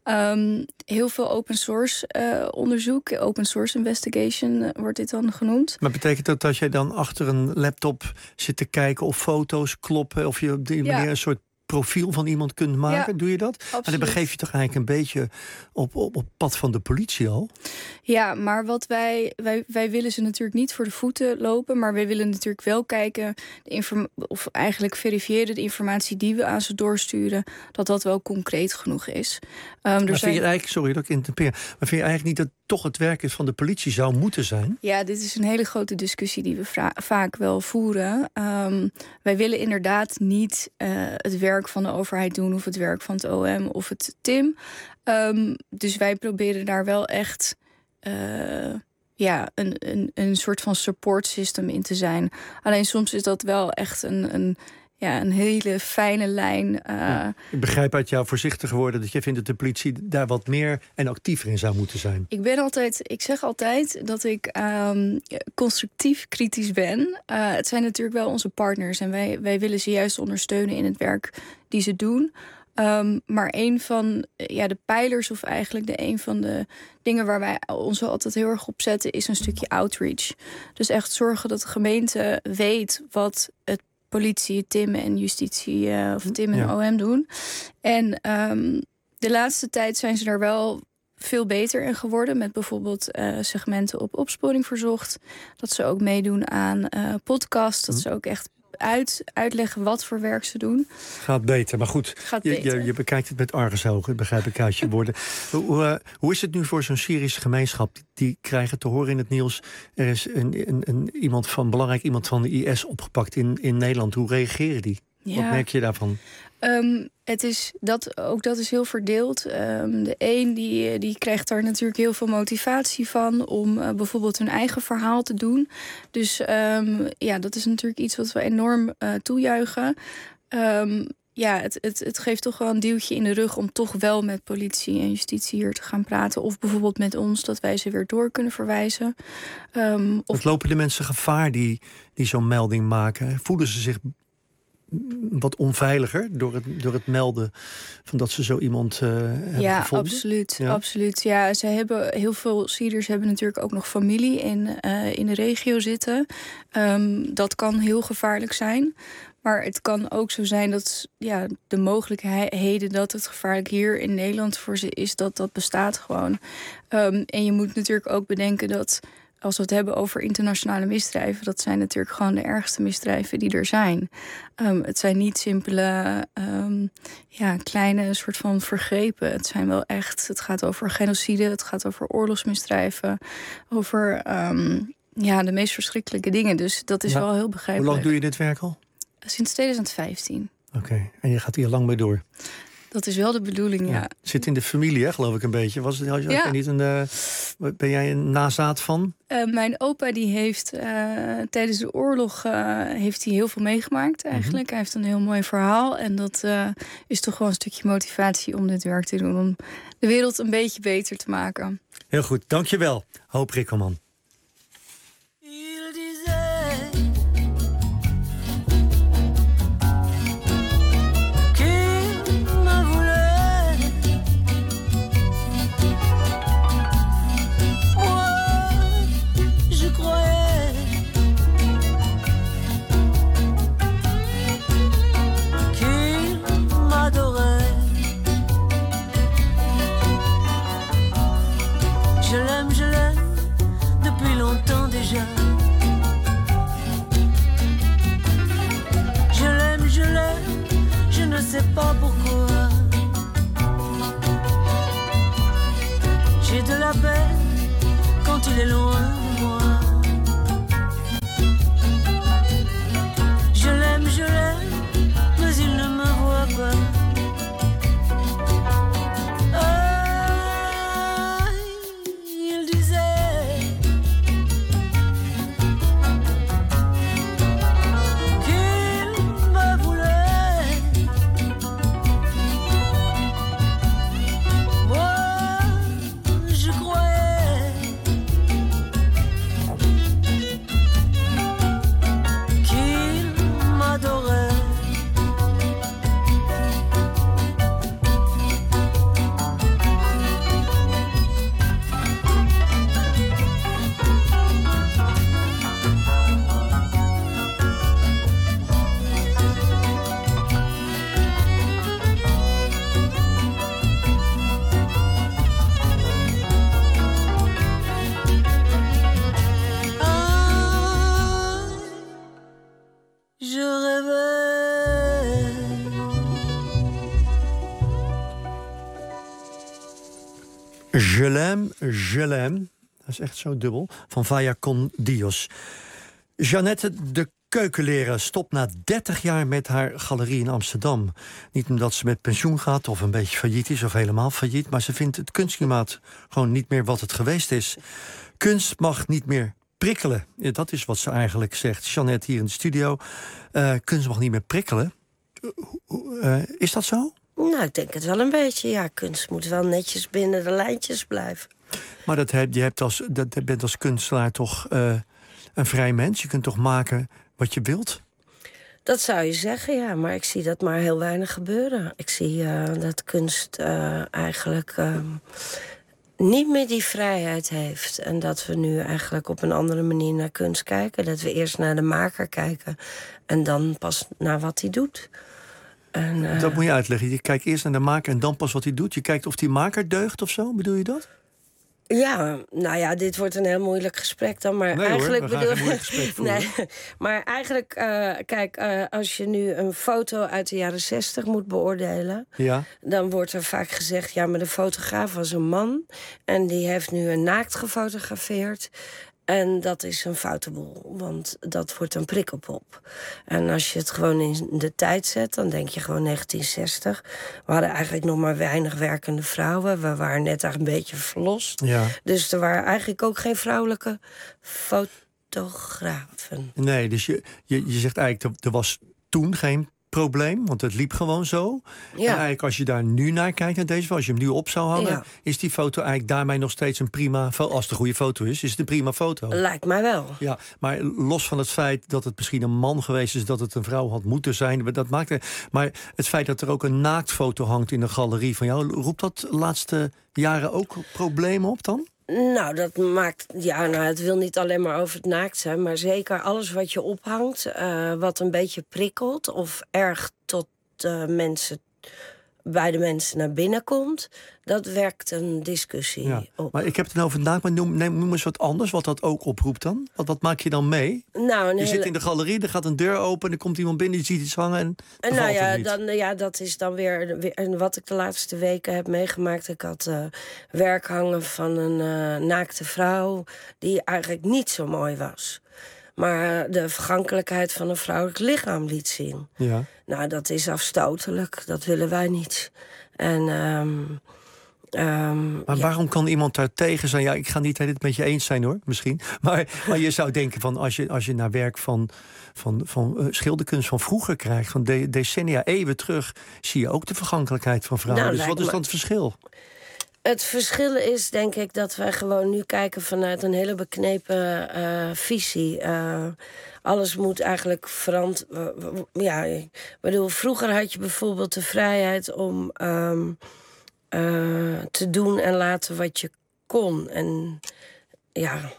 Um, heel veel open source uh, onderzoek, open source investigation uh, wordt dit dan genoemd. Maar betekent dat dat jij dan achter een laptop zit te kijken of foto's kloppen... of je op die manier ja. een soort profiel van iemand kunt maken? Ja, doe je dat? Absoluut. Maar dan begeef je toch eigenlijk een beetje op, op, op pad van de politie al? Ja, maar wat wij, wij, wij willen ze natuurlijk niet voor de voeten lopen... maar wij willen natuurlijk wel kijken... De inform- of eigenlijk verifiëren de informatie die we aan ze doorsturen... dat dat wel concreet genoeg is. Um, maar er vind zijn... je eigenlijk, sorry dat ik interpeer... maar vind je eigenlijk niet dat toch het werk is van de politie zou moeten zijn? Ja, dit is een hele grote discussie die we vra- vaak wel voeren. Um, wij willen inderdaad niet uh, het werk van de overheid doen... of het werk van het O M of het T I M. Um, dus wij proberen daar wel echt... Uh, ja, een, een, een soort van support system in te zijn. Alleen soms is dat wel echt een... een Ja, een hele fijne lijn. Uh... Ja, ik begrijp uit jouw voorzichtige woorden dat jij vindt dat de politie daar wat meer en actiever in zou moeten zijn. Ik ben altijd, ik zeg altijd dat ik um, constructief kritisch ben. Uh, het zijn natuurlijk wel onze partners en wij, wij willen ze juist ondersteunen in het werk die ze doen. Um, maar een van ja, de pijlers, of eigenlijk de een van de dingen waar wij ons altijd heel erg op zetten, is een stukje outreach. Dus echt zorgen dat de gemeente weet wat het politie, T I M en justitie uh, of T I M en ja. O M doen. En um, de laatste tijd zijn ze daar wel veel beter in geworden. Met bijvoorbeeld uh, segmenten op Opsporing Verzocht. Dat ze ook meedoen aan uh, podcasts. Dat ze ook echt uit, uitleggen wat voor werk ze doen. Gaat beter, maar goed. Gaat je, beter. Je, je bekijkt het met argusogen, begrijp ik uit je woorden. hoe, uh, hoe is het nu voor zo'n Syrische gemeenschap? Die krijgen te horen in het nieuws. Er is een, een, een, iemand van, belangrijk iemand van de I S opgepakt in, in Nederland. Hoe reageren die? Ja. Wat merk je daarvan? Um, het is dat, ook dat is heel verdeeld. Um, de een die, die krijgt daar natuurlijk heel veel motivatie van om uh, bijvoorbeeld hun eigen verhaal te doen. Dus um, ja, dat is natuurlijk iets wat we enorm uh, toejuichen. Um, ja, het, het, het geeft toch wel een duwtje in de rug om toch wel met politie en justitie hier te gaan praten. Of bijvoorbeeld met ons, dat wij ze weer door kunnen verwijzen. Um, of... Wat lopen de mensen gevaar die, die zo'n melding maken? Voelen ze zich wat onveiliger door het, door het melden van dat ze zo iemand uh, hebben ja, gevonden? Absoluut, ja, absoluut. Ja, ze hebben heel veel Syriërs hebben natuurlijk ook nog familie in, uh, in de regio zitten. Um, dat kan heel gevaarlijk zijn. Maar het kan ook zo zijn dat ja, de mogelijkheden dat het gevaarlijk hier in Nederland voor ze is, dat dat bestaat gewoon. Um, en je moet natuurlijk ook bedenken dat als we het hebben over internationale misdrijven, dat zijn natuurlijk gewoon de ergste misdrijven die er zijn. Um, het zijn niet simpele, um, ja, kleine soort van vergrepen. Het zijn wel echt, het gaat over genocide, het gaat over oorlogsmisdrijven, over um, ja, de meest verschrikkelijke dingen. Dus dat is ja. wel heel begrijpelijk. Hoe lang doe je dit werk al? Sinds twintig vijftien. Oké, okay. En je gaat hier lang mee door? Dat is wel de bedoeling, ja. ja. Zit in de familie, hè, geloof ik een beetje. Was het, ja. niet een, uh, ben jij een nazaat van? Uh, mijn opa die heeft uh, tijdens de oorlog uh, heeft hij heel veel meegemaakt eigenlijk. Mm-hmm. Hij heeft een heel mooi verhaal. En dat uh, is toch wel een stukje motivatie om dit werk te doen. Om de wereld een beetje beter te maken. Heel goed, dankjewel. Hoop Rikkelman. Je sais pas pourquoi. J'ai de la peine quand il est loin de moi. Je l'aime, je l'aime, mais il ne me voit pas. Ah, il disait qu'il me voulait. Je l'aime, je l'aime. Dat is echt zo dubbel. Van Vaya con Dios. Jeannette de Keukenleraar stopt na dertig jaar met haar galerie in Amsterdam. Niet omdat ze met pensioen gaat of een beetje failliet is of helemaal failliet, maar ze vindt het kunstklimaat gewoon niet meer wat het geweest is. Kunst mag niet meer prikkelen. Ja, dat is wat ze eigenlijk zegt. Jeannette hier in de studio. Uh, kunst mag niet meer prikkelen. Uh, uh, is dat zo? Nou, ik denk het wel een beetje. Ja, kunst moet wel netjes binnen de lijntjes blijven. Maar dat heb, je hebt als, dat, je bent als kunstenaar toch uh, een vrij mens? Je kunt toch maken wat je wilt? Dat zou je zeggen, ja. Maar ik zie dat maar heel weinig gebeuren. Ik zie uh, dat kunst uh, eigenlijk uh, niet meer die vrijheid heeft. En dat we nu eigenlijk op een andere manier naar kunst kijken. Dat we eerst naar de maker kijken en dan pas naar wat hij doet. En, uh, dat moet je uitleggen. Je kijkt eerst naar de maker en dan pas wat hij doet. Je kijkt of die maker deugt of zo, bedoel je dat? Ja, nou ja, dit wordt een heel moeilijk gesprek dan. Maar nee, eigenlijk hoor, we bedoel gaan geen moeilijk gesprek voeren. nee, maar eigenlijk, uh, kijk, uh, als je nu een foto uit de jaren zestig moet beoordelen, ja. dan wordt er vaak gezegd, ja, maar de fotograaf was een man en die heeft nu een naakt gefotografeerd. En dat is een foute boel, want dat wordt een prikkelpop. En als je het gewoon in de tijd zet, dan denk je gewoon negentien zestig. We hadden eigenlijk nog maar weinig werkende vrouwen. We waren net een beetje verlost. Ja. Dus er waren eigenlijk ook geen vrouwelijke fotografen. Nee, dus je, je, je zegt eigenlijk, er was toen geen probleem, want het liep gewoon zo. Ja. En eigenlijk als je daar nu naar kijkt, naar deze, als je hem nu op zou hangen, Ja. is die foto eigenlijk daarmee nog steeds een prima foto. Als het een goede foto is, is het een prima foto. Lijkt mij wel. Ja, maar los van het feit dat het misschien een man geweest is, dat het een vrouw had moeten zijn, dat maakt er. Maar het feit dat er ook een naaktfoto hangt in een galerie van jou, roept dat de laatste jaren ook problemen op dan? Nou, dat maakt. Ja, nou, het wil niet alleen maar over het naakt zijn, maar zeker alles wat je ophangt, uh, wat een beetje prikkelt of erg tot uh, mensen. bij de mensen naar binnen komt, dat werkt een discussie ja. op. Maar ik heb het dan over naakt, maar noem, neem, noem eens wat anders wat dat ook oproept dan. Wat, wat maak je dan mee? Nou, je hele... zit in de galerie, er gaat een deur open, er komt iemand binnen, die ziet iets hangen en En nou ja, dan, ja, dat is dan weer, weer wat ik de laatste weken heb meegemaakt. Ik had uh, werk hangen van een uh, naakte vrouw die eigenlijk niet zo mooi was, maar de vergankelijkheid van een vrouwelijk lichaam liet zien. Ja. Nou, dat is afstotelijk. Dat willen wij niet. En, um, um, maar ja. waarom kan iemand daar tegen zijn? Ja, ik ga niet het met je eens zijn hoor, misschien. Maar, maar je zou denken van als je, als je naar werk van, van, van uh, schilderkunst van vroeger krijgt, van de, decennia, eeuwen terug, zie je ook de vergankelijkheid van vrouwen. Nou, dus wat is me... dan het verschil? Het verschil is, denk ik, dat wij gewoon nu kijken vanuit een hele beknepen uh, visie. Uh, alles moet eigenlijk veranderen. Uh, ja, ik bedoel, vroeger had je bijvoorbeeld de vrijheid om um, uh, te doen en laten wat je kon. En ja,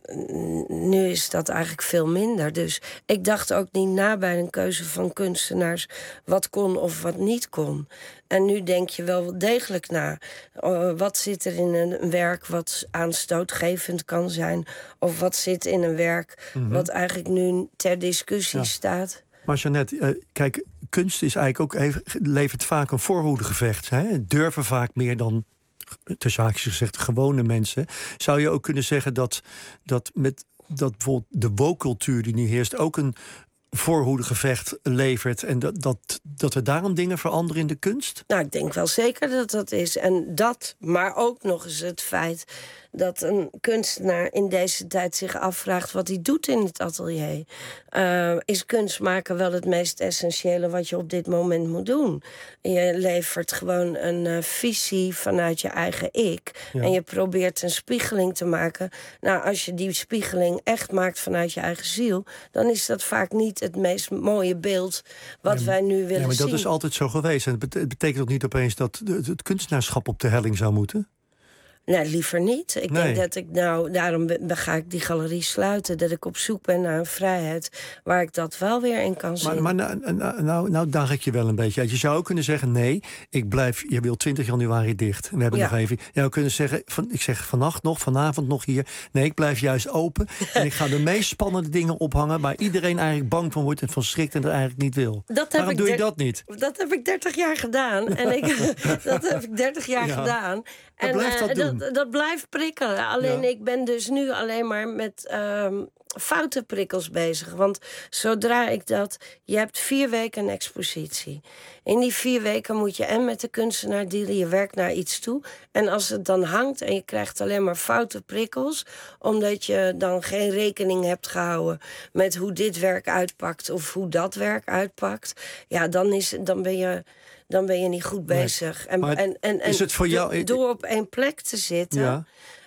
nu is dat eigenlijk veel minder. Dus ik dacht ook niet na bij een keuze van kunstenaars wat kon of wat niet kon. En nu denk je wel degelijk na. Uh, wat zit er in een werk wat aanstootgevend kan zijn? Of wat zit in een werk mm-hmm. wat eigenlijk nu ter discussie ja. staat? Maar Jeannette, uh, kijk, kunst is eigenlijk ook even, levert vaak een voorhoedegevecht. Hè? Durven vaak meer dan, tussen haakjes gezegd, gewone mensen. Zou je ook kunnen zeggen dat, dat met dat bijvoorbeeld de woke-cultuur die nu heerst ook een voorhoedegevecht levert en dat, dat, dat er daarom dingen veranderen in de kunst? Nou, ik denk wel zeker dat dat is. En dat, maar ook nog eens het feit dat een kunstenaar in deze tijd zich afvraagt wat hij doet in het atelier. Uh, is kunst maken wel het meest essentiële wat je op dit moment moet doen? Je levert gewoon een uh, visie vanuit je eigen ik. Ja. En je probeert een spiegeling te maken. Nou, als je die spiegeling echt maakt vanuit je eigen ziel, dan is dat vaak niet het meest mooie beeld wat ja, wij nu willen zien. Ja, maar dat zien. is altijd zo geweest. En het betekent ook niet opeens dat het kunstenaarschap op de helling zou moeten? Nee, liever niet. Ik nee. denk dat ik nou, daarom ga ik die galerie sluiten. Dat ik op zoek ben naar een vrijheid waar ik dat wel weer in kan zien. Maar, maar nou, nou, nou, nou daag ik je wel een beetje uit. Je zou ook kunnen zeggen, nee, ik blijf, je wil twintig januari dicht. We hebben ja. nog even. Je zou kunnen zeggen, van, ik zeg vannacht nog, vanavond nog hier. Nee, ik blijf juist open. En ik ga de meest spannende dingen ophangen waar iedereen eigenlijk bang van wordt en van schrikt en er eigenlijk niet wil. Dat Waarom doe je dat niet? Dat heb ik dertig jaar gedaan. En ik, dat heb ik dertig jaar ja. gedaan. En, blijft dat, uh, dat, dat blijft prikkelen. Alleen ja. ik ben dus nu alleen maar met um, foute prikkels bezig. Want zodra ik dat... Je hebt vier weken een expositie. In die vier weken moet je en met de kunstenaar dealen. Je werkt naar iets toe. En als het dan hangt en je krijgt alleen maar foute prikkels, omdat je dan geen rekening hebt gehouden met hoe dit werk uitpakt of hoe dat werk uitpakt, ja, dan, is, dan ben je... dan ben je niet goed bezig. Nee, en, en, en, en is het voor jou... door op één plek te zitten, ja.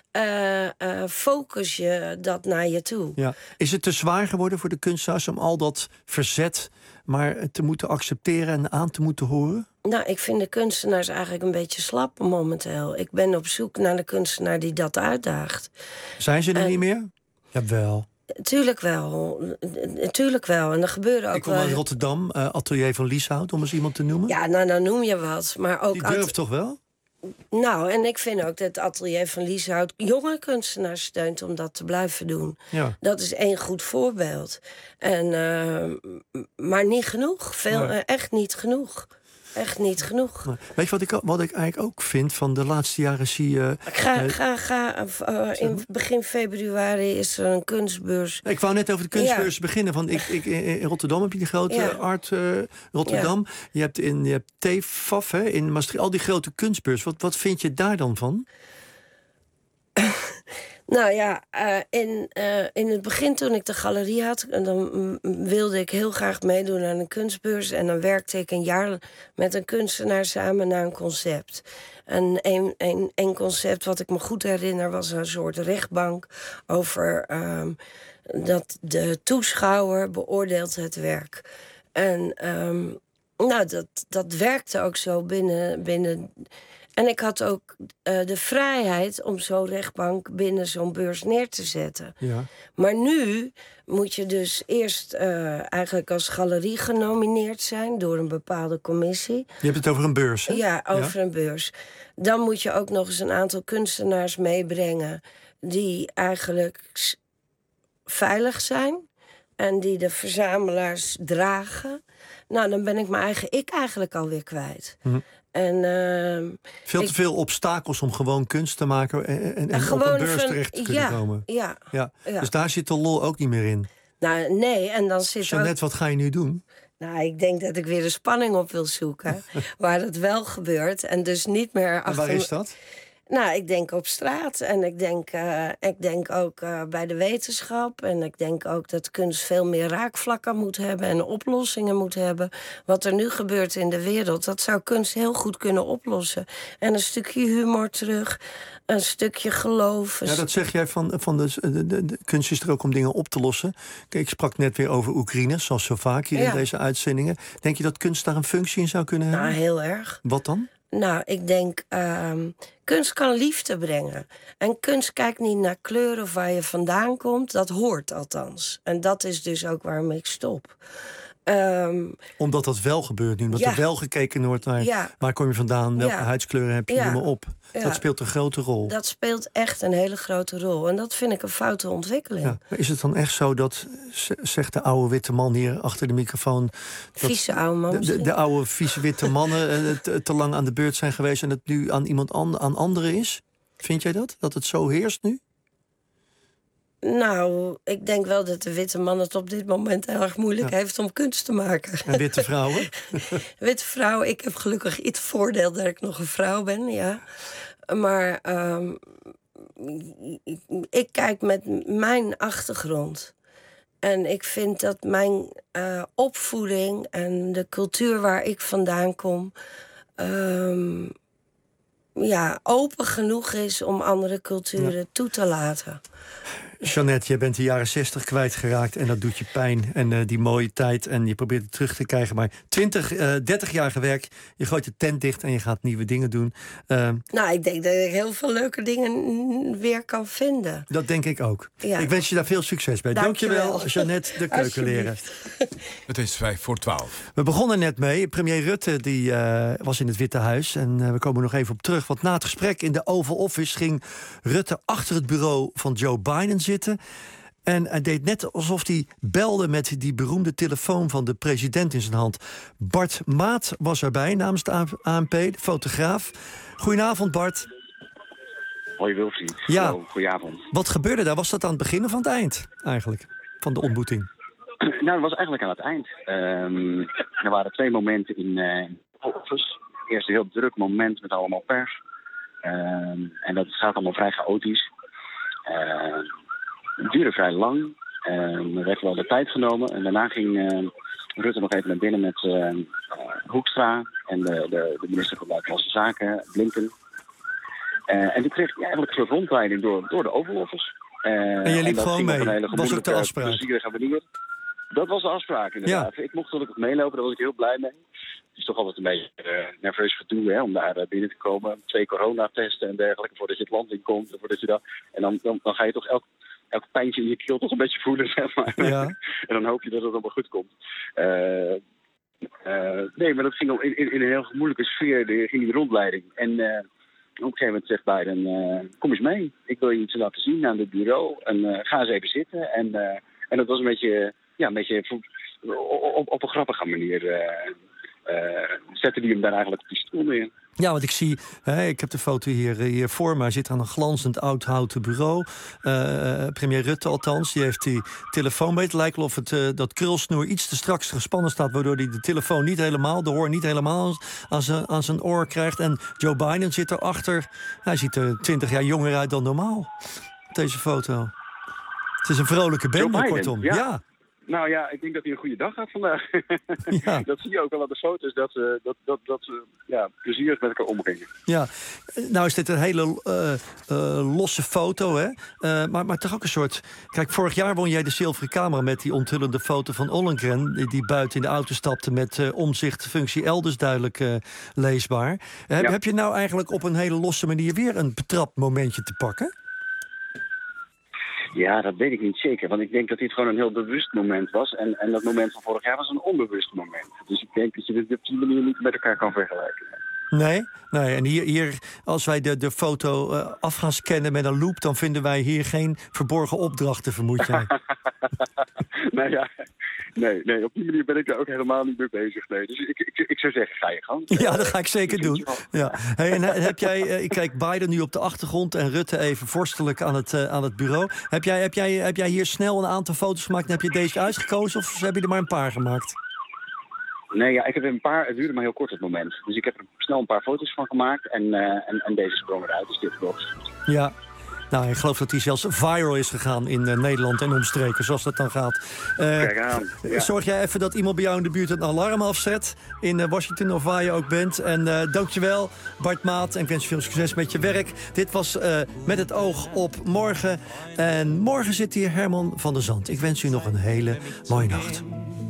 uh, uh, focus je dat naar je toe. Ja. Is het te zwaar geworden voor de kunstenaars om al dat verzet maar te moeten accepteren en aan te moeten horen? Nou, ik vind de kunstenaars eigenlijk een beetje slap momenteel. Ik ben op zoek naar de kunstenaar die dat uitdaagt. Zijn ze er en, niet meer? Jawel. Tuurlijk wel. Tuurlijk wel. En er gebeuren ook Ik kom wel... uit Rotterdam, uh, Atelier van Lieshout, om eens iemand te noemen. Ja, nou, dan noem je wat. Maar ook Die durft at... toch wel? Nou, en ik vind ook dat het Atelier van Lieshout jonge kunstenaars steunt om dat te blijven doen. Ja. Dat is één goed voorbeeld. En, uh, maar niet genoeg. Veel, Nee. uh, echt niet genoeg. Echt niet genoeg. Maar weet je wat ik, wat ik eigenlijk ook vind? Van de laatste jaren zie je... Ik ga, uh, ga, ga, uh, in begin februari is er een kunstbeurs. Ik wou net over de kunstbeurs Ja. beginnen. Want ik, ik, in Rotterdam heb je die grote Ja. Art uh, Rotterdam. Ja. Je hebt in je hebt T F A F, hè, in Maastricht, al die grote kunstbeurs. Wat, wat vind je daar dan van? Nou ja, uh, in, uh, in het begin toen ik de galerie had... dan mm, wilde ik heel graag meedoen aan een kunstbeurs. En dan werkte ik een jaar met een kunstenaar samen naar een concept. En een, een, een concept wat ik me goed herinner was een soort rechtbank... over um, dat de toeschouwer beoordeelt het werk. En um, nou, dat, dat werkte ook zo binnen... binnen En ik had ook uh, de vrijheid om zo'n rechtbank binnen zo'n beurs neer te zetten. Ja. Maar nu moet je dus eerst uh, eigenlijk als galerie genomineerd zijn... door een bepaalde commissie. Je hebt het over een beurs, hè? Ja, over ja? een beurs. Dan moet je ook nog eens een aantal kunstenaars meebrengen... die eigenlijk veilig zijn en die de verzamelaars dragen. Nou, dan ben ik mijn eigen ik eigenlijk alweer kwijt. Hm. En, uh, Veel te ik, veel obstakels om gewoon kunst te maken en, en, en gewoon op een beurs van, terecht te kunnen ja, komen. Ja, ja. ja. Dus daar zit de lol ook niet meer in. Nou, nee, en dan zit Jeannette, ook... wat ga je nu doen? Nou, ik denk dat ik weer de spanning op wil zoeken. Waar dat wel gebeurt. En dus niet meer achter... En waar is dat? Nou, ik denk op straat. En ik denk, uh, ik denk ook uh, bij de wetenschap. En ik denk ook dat kunst veel meer raakvlakken moet hebben... en oplossingen moet hebben. Wat er nu gebeurt in de wereld... dat zou kunst heel goed kunnen oplossen. En een stukje humor terug. Een stukje geloof. Ja, dat zeg jij van, van de, de, de, de kunst is er ook om dingen op te lossen. Kijk, ik sprak net weer over Oekraïne, zoals zo vaak hier Ja. in deze uitzendingen. Denk je dat kunst daar een functie in zou kunnen hebben? Nou, heel erg. Wat dan? Nou, ik denk, uh, kunst kan liefde brengen. En kunst kijkt niet naar kleur of waar je vandaan komt. Dat hoort althans. En dat is dus ook waarom ik stop. Um, Omdat dat wel gebeurt nu. Omdat ja. er wel gekeken wordt naar Ja. waar kom je vandaan, welke Ja. huidskleuren heb je, Ja. noem maar op. Ja. Dat speelt een grote rol. Dat speelt echt een hele grote rol. En dat vind ik een foute ontwikkeling. Ja. Maar is het dan echt zo dat, z- zegt de oude witte man hier achter de microfoon... dat Vieze oude man de, de, misschien. de oude vieze witte mannen eh, te, te lang aan de beurt zijn geweest... en het nu aan iemand an, aan anderen is? Vind jij dat? Dat het zo heerst nu? Nou, ik denk wel dat de witte man het op dit moment heel erg moeilijk Ja. heeft om kunst te maken. En witte vrouwen? Witte vrouw, ik heb gelukkig iets voordeel dat ik nog een vrouw ben, ja. Maar um, ik kijk met mijn achtergrond. En ik vind dat mijn uh, opvoeding en de cultuur waar ik vandaan kom... Um, ja, open genoeg is om andere culturen ja. toe te laten. Jeannette, je bent de jaren zestig kwijtgeraakt en dat doet je pijn. En uh, die mooie tijd en je probeert het terug te krijgen. Maar twintig, uh, dertig jaar gewerkt, je gooit de tent dicht en je gaat nieuwe dingen doen. Uh, nou, ik denk dat ik heel veel leuke dingen weer kan vinden. Dat denk ik ook. Ja. Ik wens je daar veel succes bij. Dank je Dankjewel, wel. Jeannette de Keukenleraar. Het is vijf voor twaalf. We begonnen net mee. Premier Rutte die, uh, was in het Witte Huis. En uh, we komen nog even op terug. Want na het gesprek in de Oval Office ging Rutte achter het bureau van Joe Biden zitten. En hij deed net alsof hij belde met die beroemde telefoon van de president in zijn hand. Bart Maat was erbij namens de A N P, de fotograaf. Goedenavond, Bart. Hoi Wilfried. Ja. Hallo, goedenavond. Wat gebeurde daar? Was dat aan het begin of aan het eind eigenlijk van de ontmoeting? Nou, dat was eigenlijk aan het eind. Um, er waren twee momenten in uh, de office. Eerst een heel druk moment met allemaal pers. Um, en dat gaat allemaal vrij chaotisch. Uh, het duurde vrij lang. Uh, er werd wel de tijd genomen. En daarna ging uh, Rutte nog even naar binnen met uh, uh, Hoekstra en de, de, de minister van Buitenlandse Zaken, Blinken. Uh, en toen kreeg ik eigenlijk een soort rondleiding door, door de Oval Office. Uh, en je liep en gewoon mee? Dat was ook de afspraak? Plezierige manier. Dat was de afspraak, inderdaad. Ja. Ik mocht gelukkig meelopen, daar was ik heel blij mee. Het is toch altijd een beetje uh, nerveus gedoe, hè, om daar uh, binnen te komen. Twee coronatesten en dergelijke, voordat je het land in komt. En, voordat je dat, en dan, dan, dan ga je toch elk, elk pijntje in je keel toch een beetje voelen, zeg maar. Ja. En dan hoop je dat het allemaal goed komt. Uh, uh, nee, maar dat ging in, in, in een heel moeilijke sfeer. Er ging die rondleiding. En uh, op een gegeven moment zegt Biden, uh, kom eens mee. Ik wil je iets laten zien aan het bureau. En uh, ga eens even zitten. En, uh, en dat was een beetje, ja, een beetje op, op een grappige manier. Uh, uh, zette die hem daar eigenlijk op die stoel neer. Ja, want ik zie, hè, ik heb de foto hier, hier voor me. Hij zit aan een glanzend oud houten bureau. Uh, premier Rutte althans, die heeft die telefoon bij. Het lijkt wel of het, uh, dat krulsnoer iets te straks gespannen staat, waardoor hij de telefoon niet helemaal, de hoorn niet helemaal aan zijn, aan zijn oor krijgt. En Joe Biden zit erachter. Hij ziet er twintig jaar jonger uit dan normaal, deze foto. Het is een vrolijke bende, kortom. Ja. ja. Nou ja, ik denk dat hij een goede dag had vandaag. Ja. Dat zie je ook wel aan de foto's, dat ze dat, dat, dat, ze, ja, plezierig met elkaar omgingen. Ja, nou is dit een hele uh, uh, losse foto, hè? Uh, maar, maar toch ook een soort... Kijk, vorig jaar won jij de zilveren camera met die onthullende foto van Ollongren, die, die buiten in de auto stapte met uh, omzichtfunctie elders duidelijk uh, leesbaar. Heb, Ja. heb je nou eigenlijk op een hele losse manier weer een betrapt momentje te pakken? Ja, dat weet ik niet zeker. Want ik denk dat dit gewoon een heel bewust moment was. En, en dat moment van vorig jaar was een onbewust moment. Dus ik denk dat je dit op die manier niet met elkaar kan vergelijken. Nee, nee. En hier, hier als wij de, de foto uh, af gaan scannen met een loop, dan vinden wij hier geen verborgen opdrachten, vermoed jij? Nou ja, nee, nee, op die manier ben ik daar ook helemaal niet mee bezig. Nee. Dus ik, ik, ik zou zeggen, ga je gang. Ja, dat ga ik zeker doen. Ja. Hey, en heb jij, uh, ik kijk Biden nu op de achtergrond en Rutte even vorstelijk aan het, uh, aan het bureau. Heb jij, heb, jij, heb jij hier snel een aantal foto's gemaakt en heb je deze uitgekozen of heb je er maar een paar gemaakt? Nee, ja, ik heb er een paar, het duurde maar heel kort het moment. Dus ik heb er snel een paar foto's van gemaakt en, uh, en, en deze sprong eruit, dus dit box. Ja. Nou, ik geloof dat hij zelfs viral is gegaan in uh, Nederland en omstreken, zoals dat dan gaat. Uh, Kijk aan. Ja. Zorg jij even dat iemand bij jou in de buurt een alarm afzet in uh, Washington of waar je ook bent. En uh, dankjewel, Bart Maat, en ik wens je veel succes met je werk. Dit was uh, Met het oog op morgen. En morgen zit hier Herman van der Zand. Ik wens u nog een hele mooie nacht.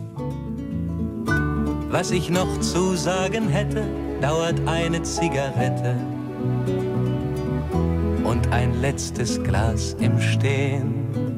Was ich noch zu sagen hätte, dauert eine Zigarette und ein letztes Glas im Stehen.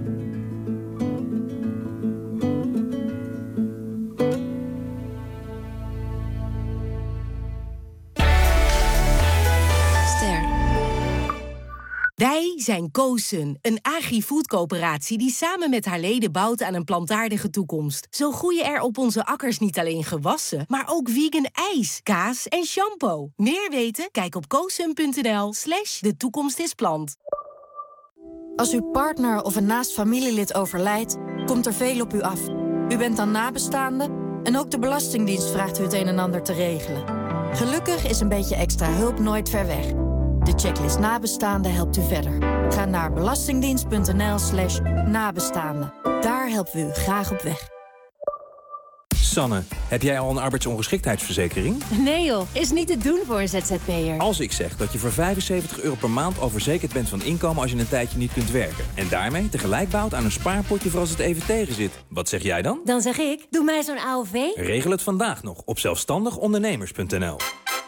Wij zijn Koosun, een agri-food-coöperatie die samen met haar leden bouwt aan een plantaardige toekomst. Zo groeien er op onze akkers niet alleen gewassen, maar ook vegan ijs, kaas en shampoo. Meer weten? Kijk op koosun.nl slash de toekomst is plant. Als uw partner of een naast familielid overlijdt, komt er veel op u af. U bent dan nabestaande en ook de Belastingdienst vraagt u het een en ander te regelen. Gelukkig is een beetje extra hulp nooit ver weg. De checklist nabestaanden helpt u verder. Ga naar belastingdienst.nl slash nabestaanden. Daar helpen we u graag op weg. Sanne, heb jij al een arbeidsongeschiktheidsverzekering? Nee joh, is niet te doen voor een Z Z P'er. Als ik zeg dat je voor vijfenzeventig euro per maand al verzekerd bent van inkomen als je een tijdje niet kunt werken. En daarmee tegelijk bouwt aan een spaarpotje voor als het even tegen zit. Wat zeg jij dan? Dan zeg ik, doe mij zo'n A O V. Regel het vandaag nog op zelfstandig ondernemers punt n l.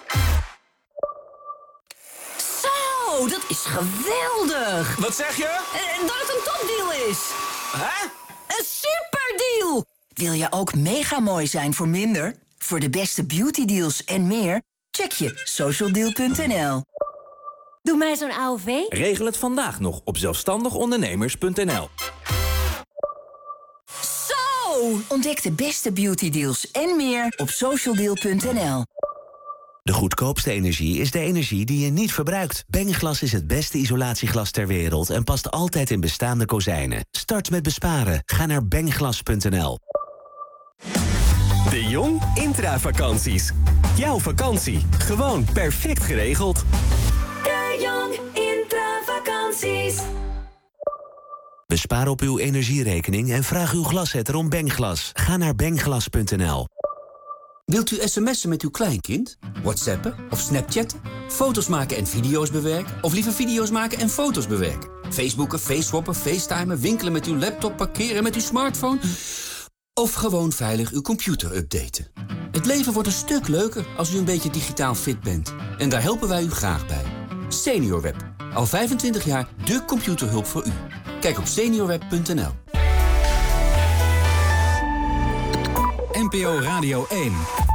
Oh, dat is geweldig! Wat zeg je? Uh, dat het een topdeal is! Hè? Een superdeal! Wil je ook mega mooi zijn voor minder? Voor de beste beautydeals en meer? Check je socialdeal punt n l. Doe mij zo'n A O V. Regel het vandaag nog op zelfstandig ondernemers punt n l. Zo! Ontdek de beste beautydeals en meer op socialdeal punt n l. De goedkoopste energie is de energie die je niet verbruikt. Bengglas is het beste isolatieglas ter wereld en past altijd in bestaande kozijnen. Start met besparen. Ga naar bengglas punt n l. De Jong Intravakanties. Jouw vakantie. Gewoon perfect geregeld. De Jong Intravakanties. Bespaar op uw energierekening en vraag uw glaszetter om Bengglas. Ga naar bengglas punt n l. Wilt u sms'en met uw kleinkind? WhatsAppen of Snapchatten? Foto's maken en video's bewerken? Of liever video's maken en foto's bewerken? Facebooken, faceswappen, facetimen, winkelen met uw laptop, parkeren met uw smartphone? Of gewoon veilig uw computer updaten? Het leven wordt een stuk leuker als u een beetje digitaal fit bent. En daar helpen wij u graag bij. SeniorWeb. Al vijfentwintig jaar de computerhulp voor u. Kijk op seniorweb punt n l. N P O Radio één.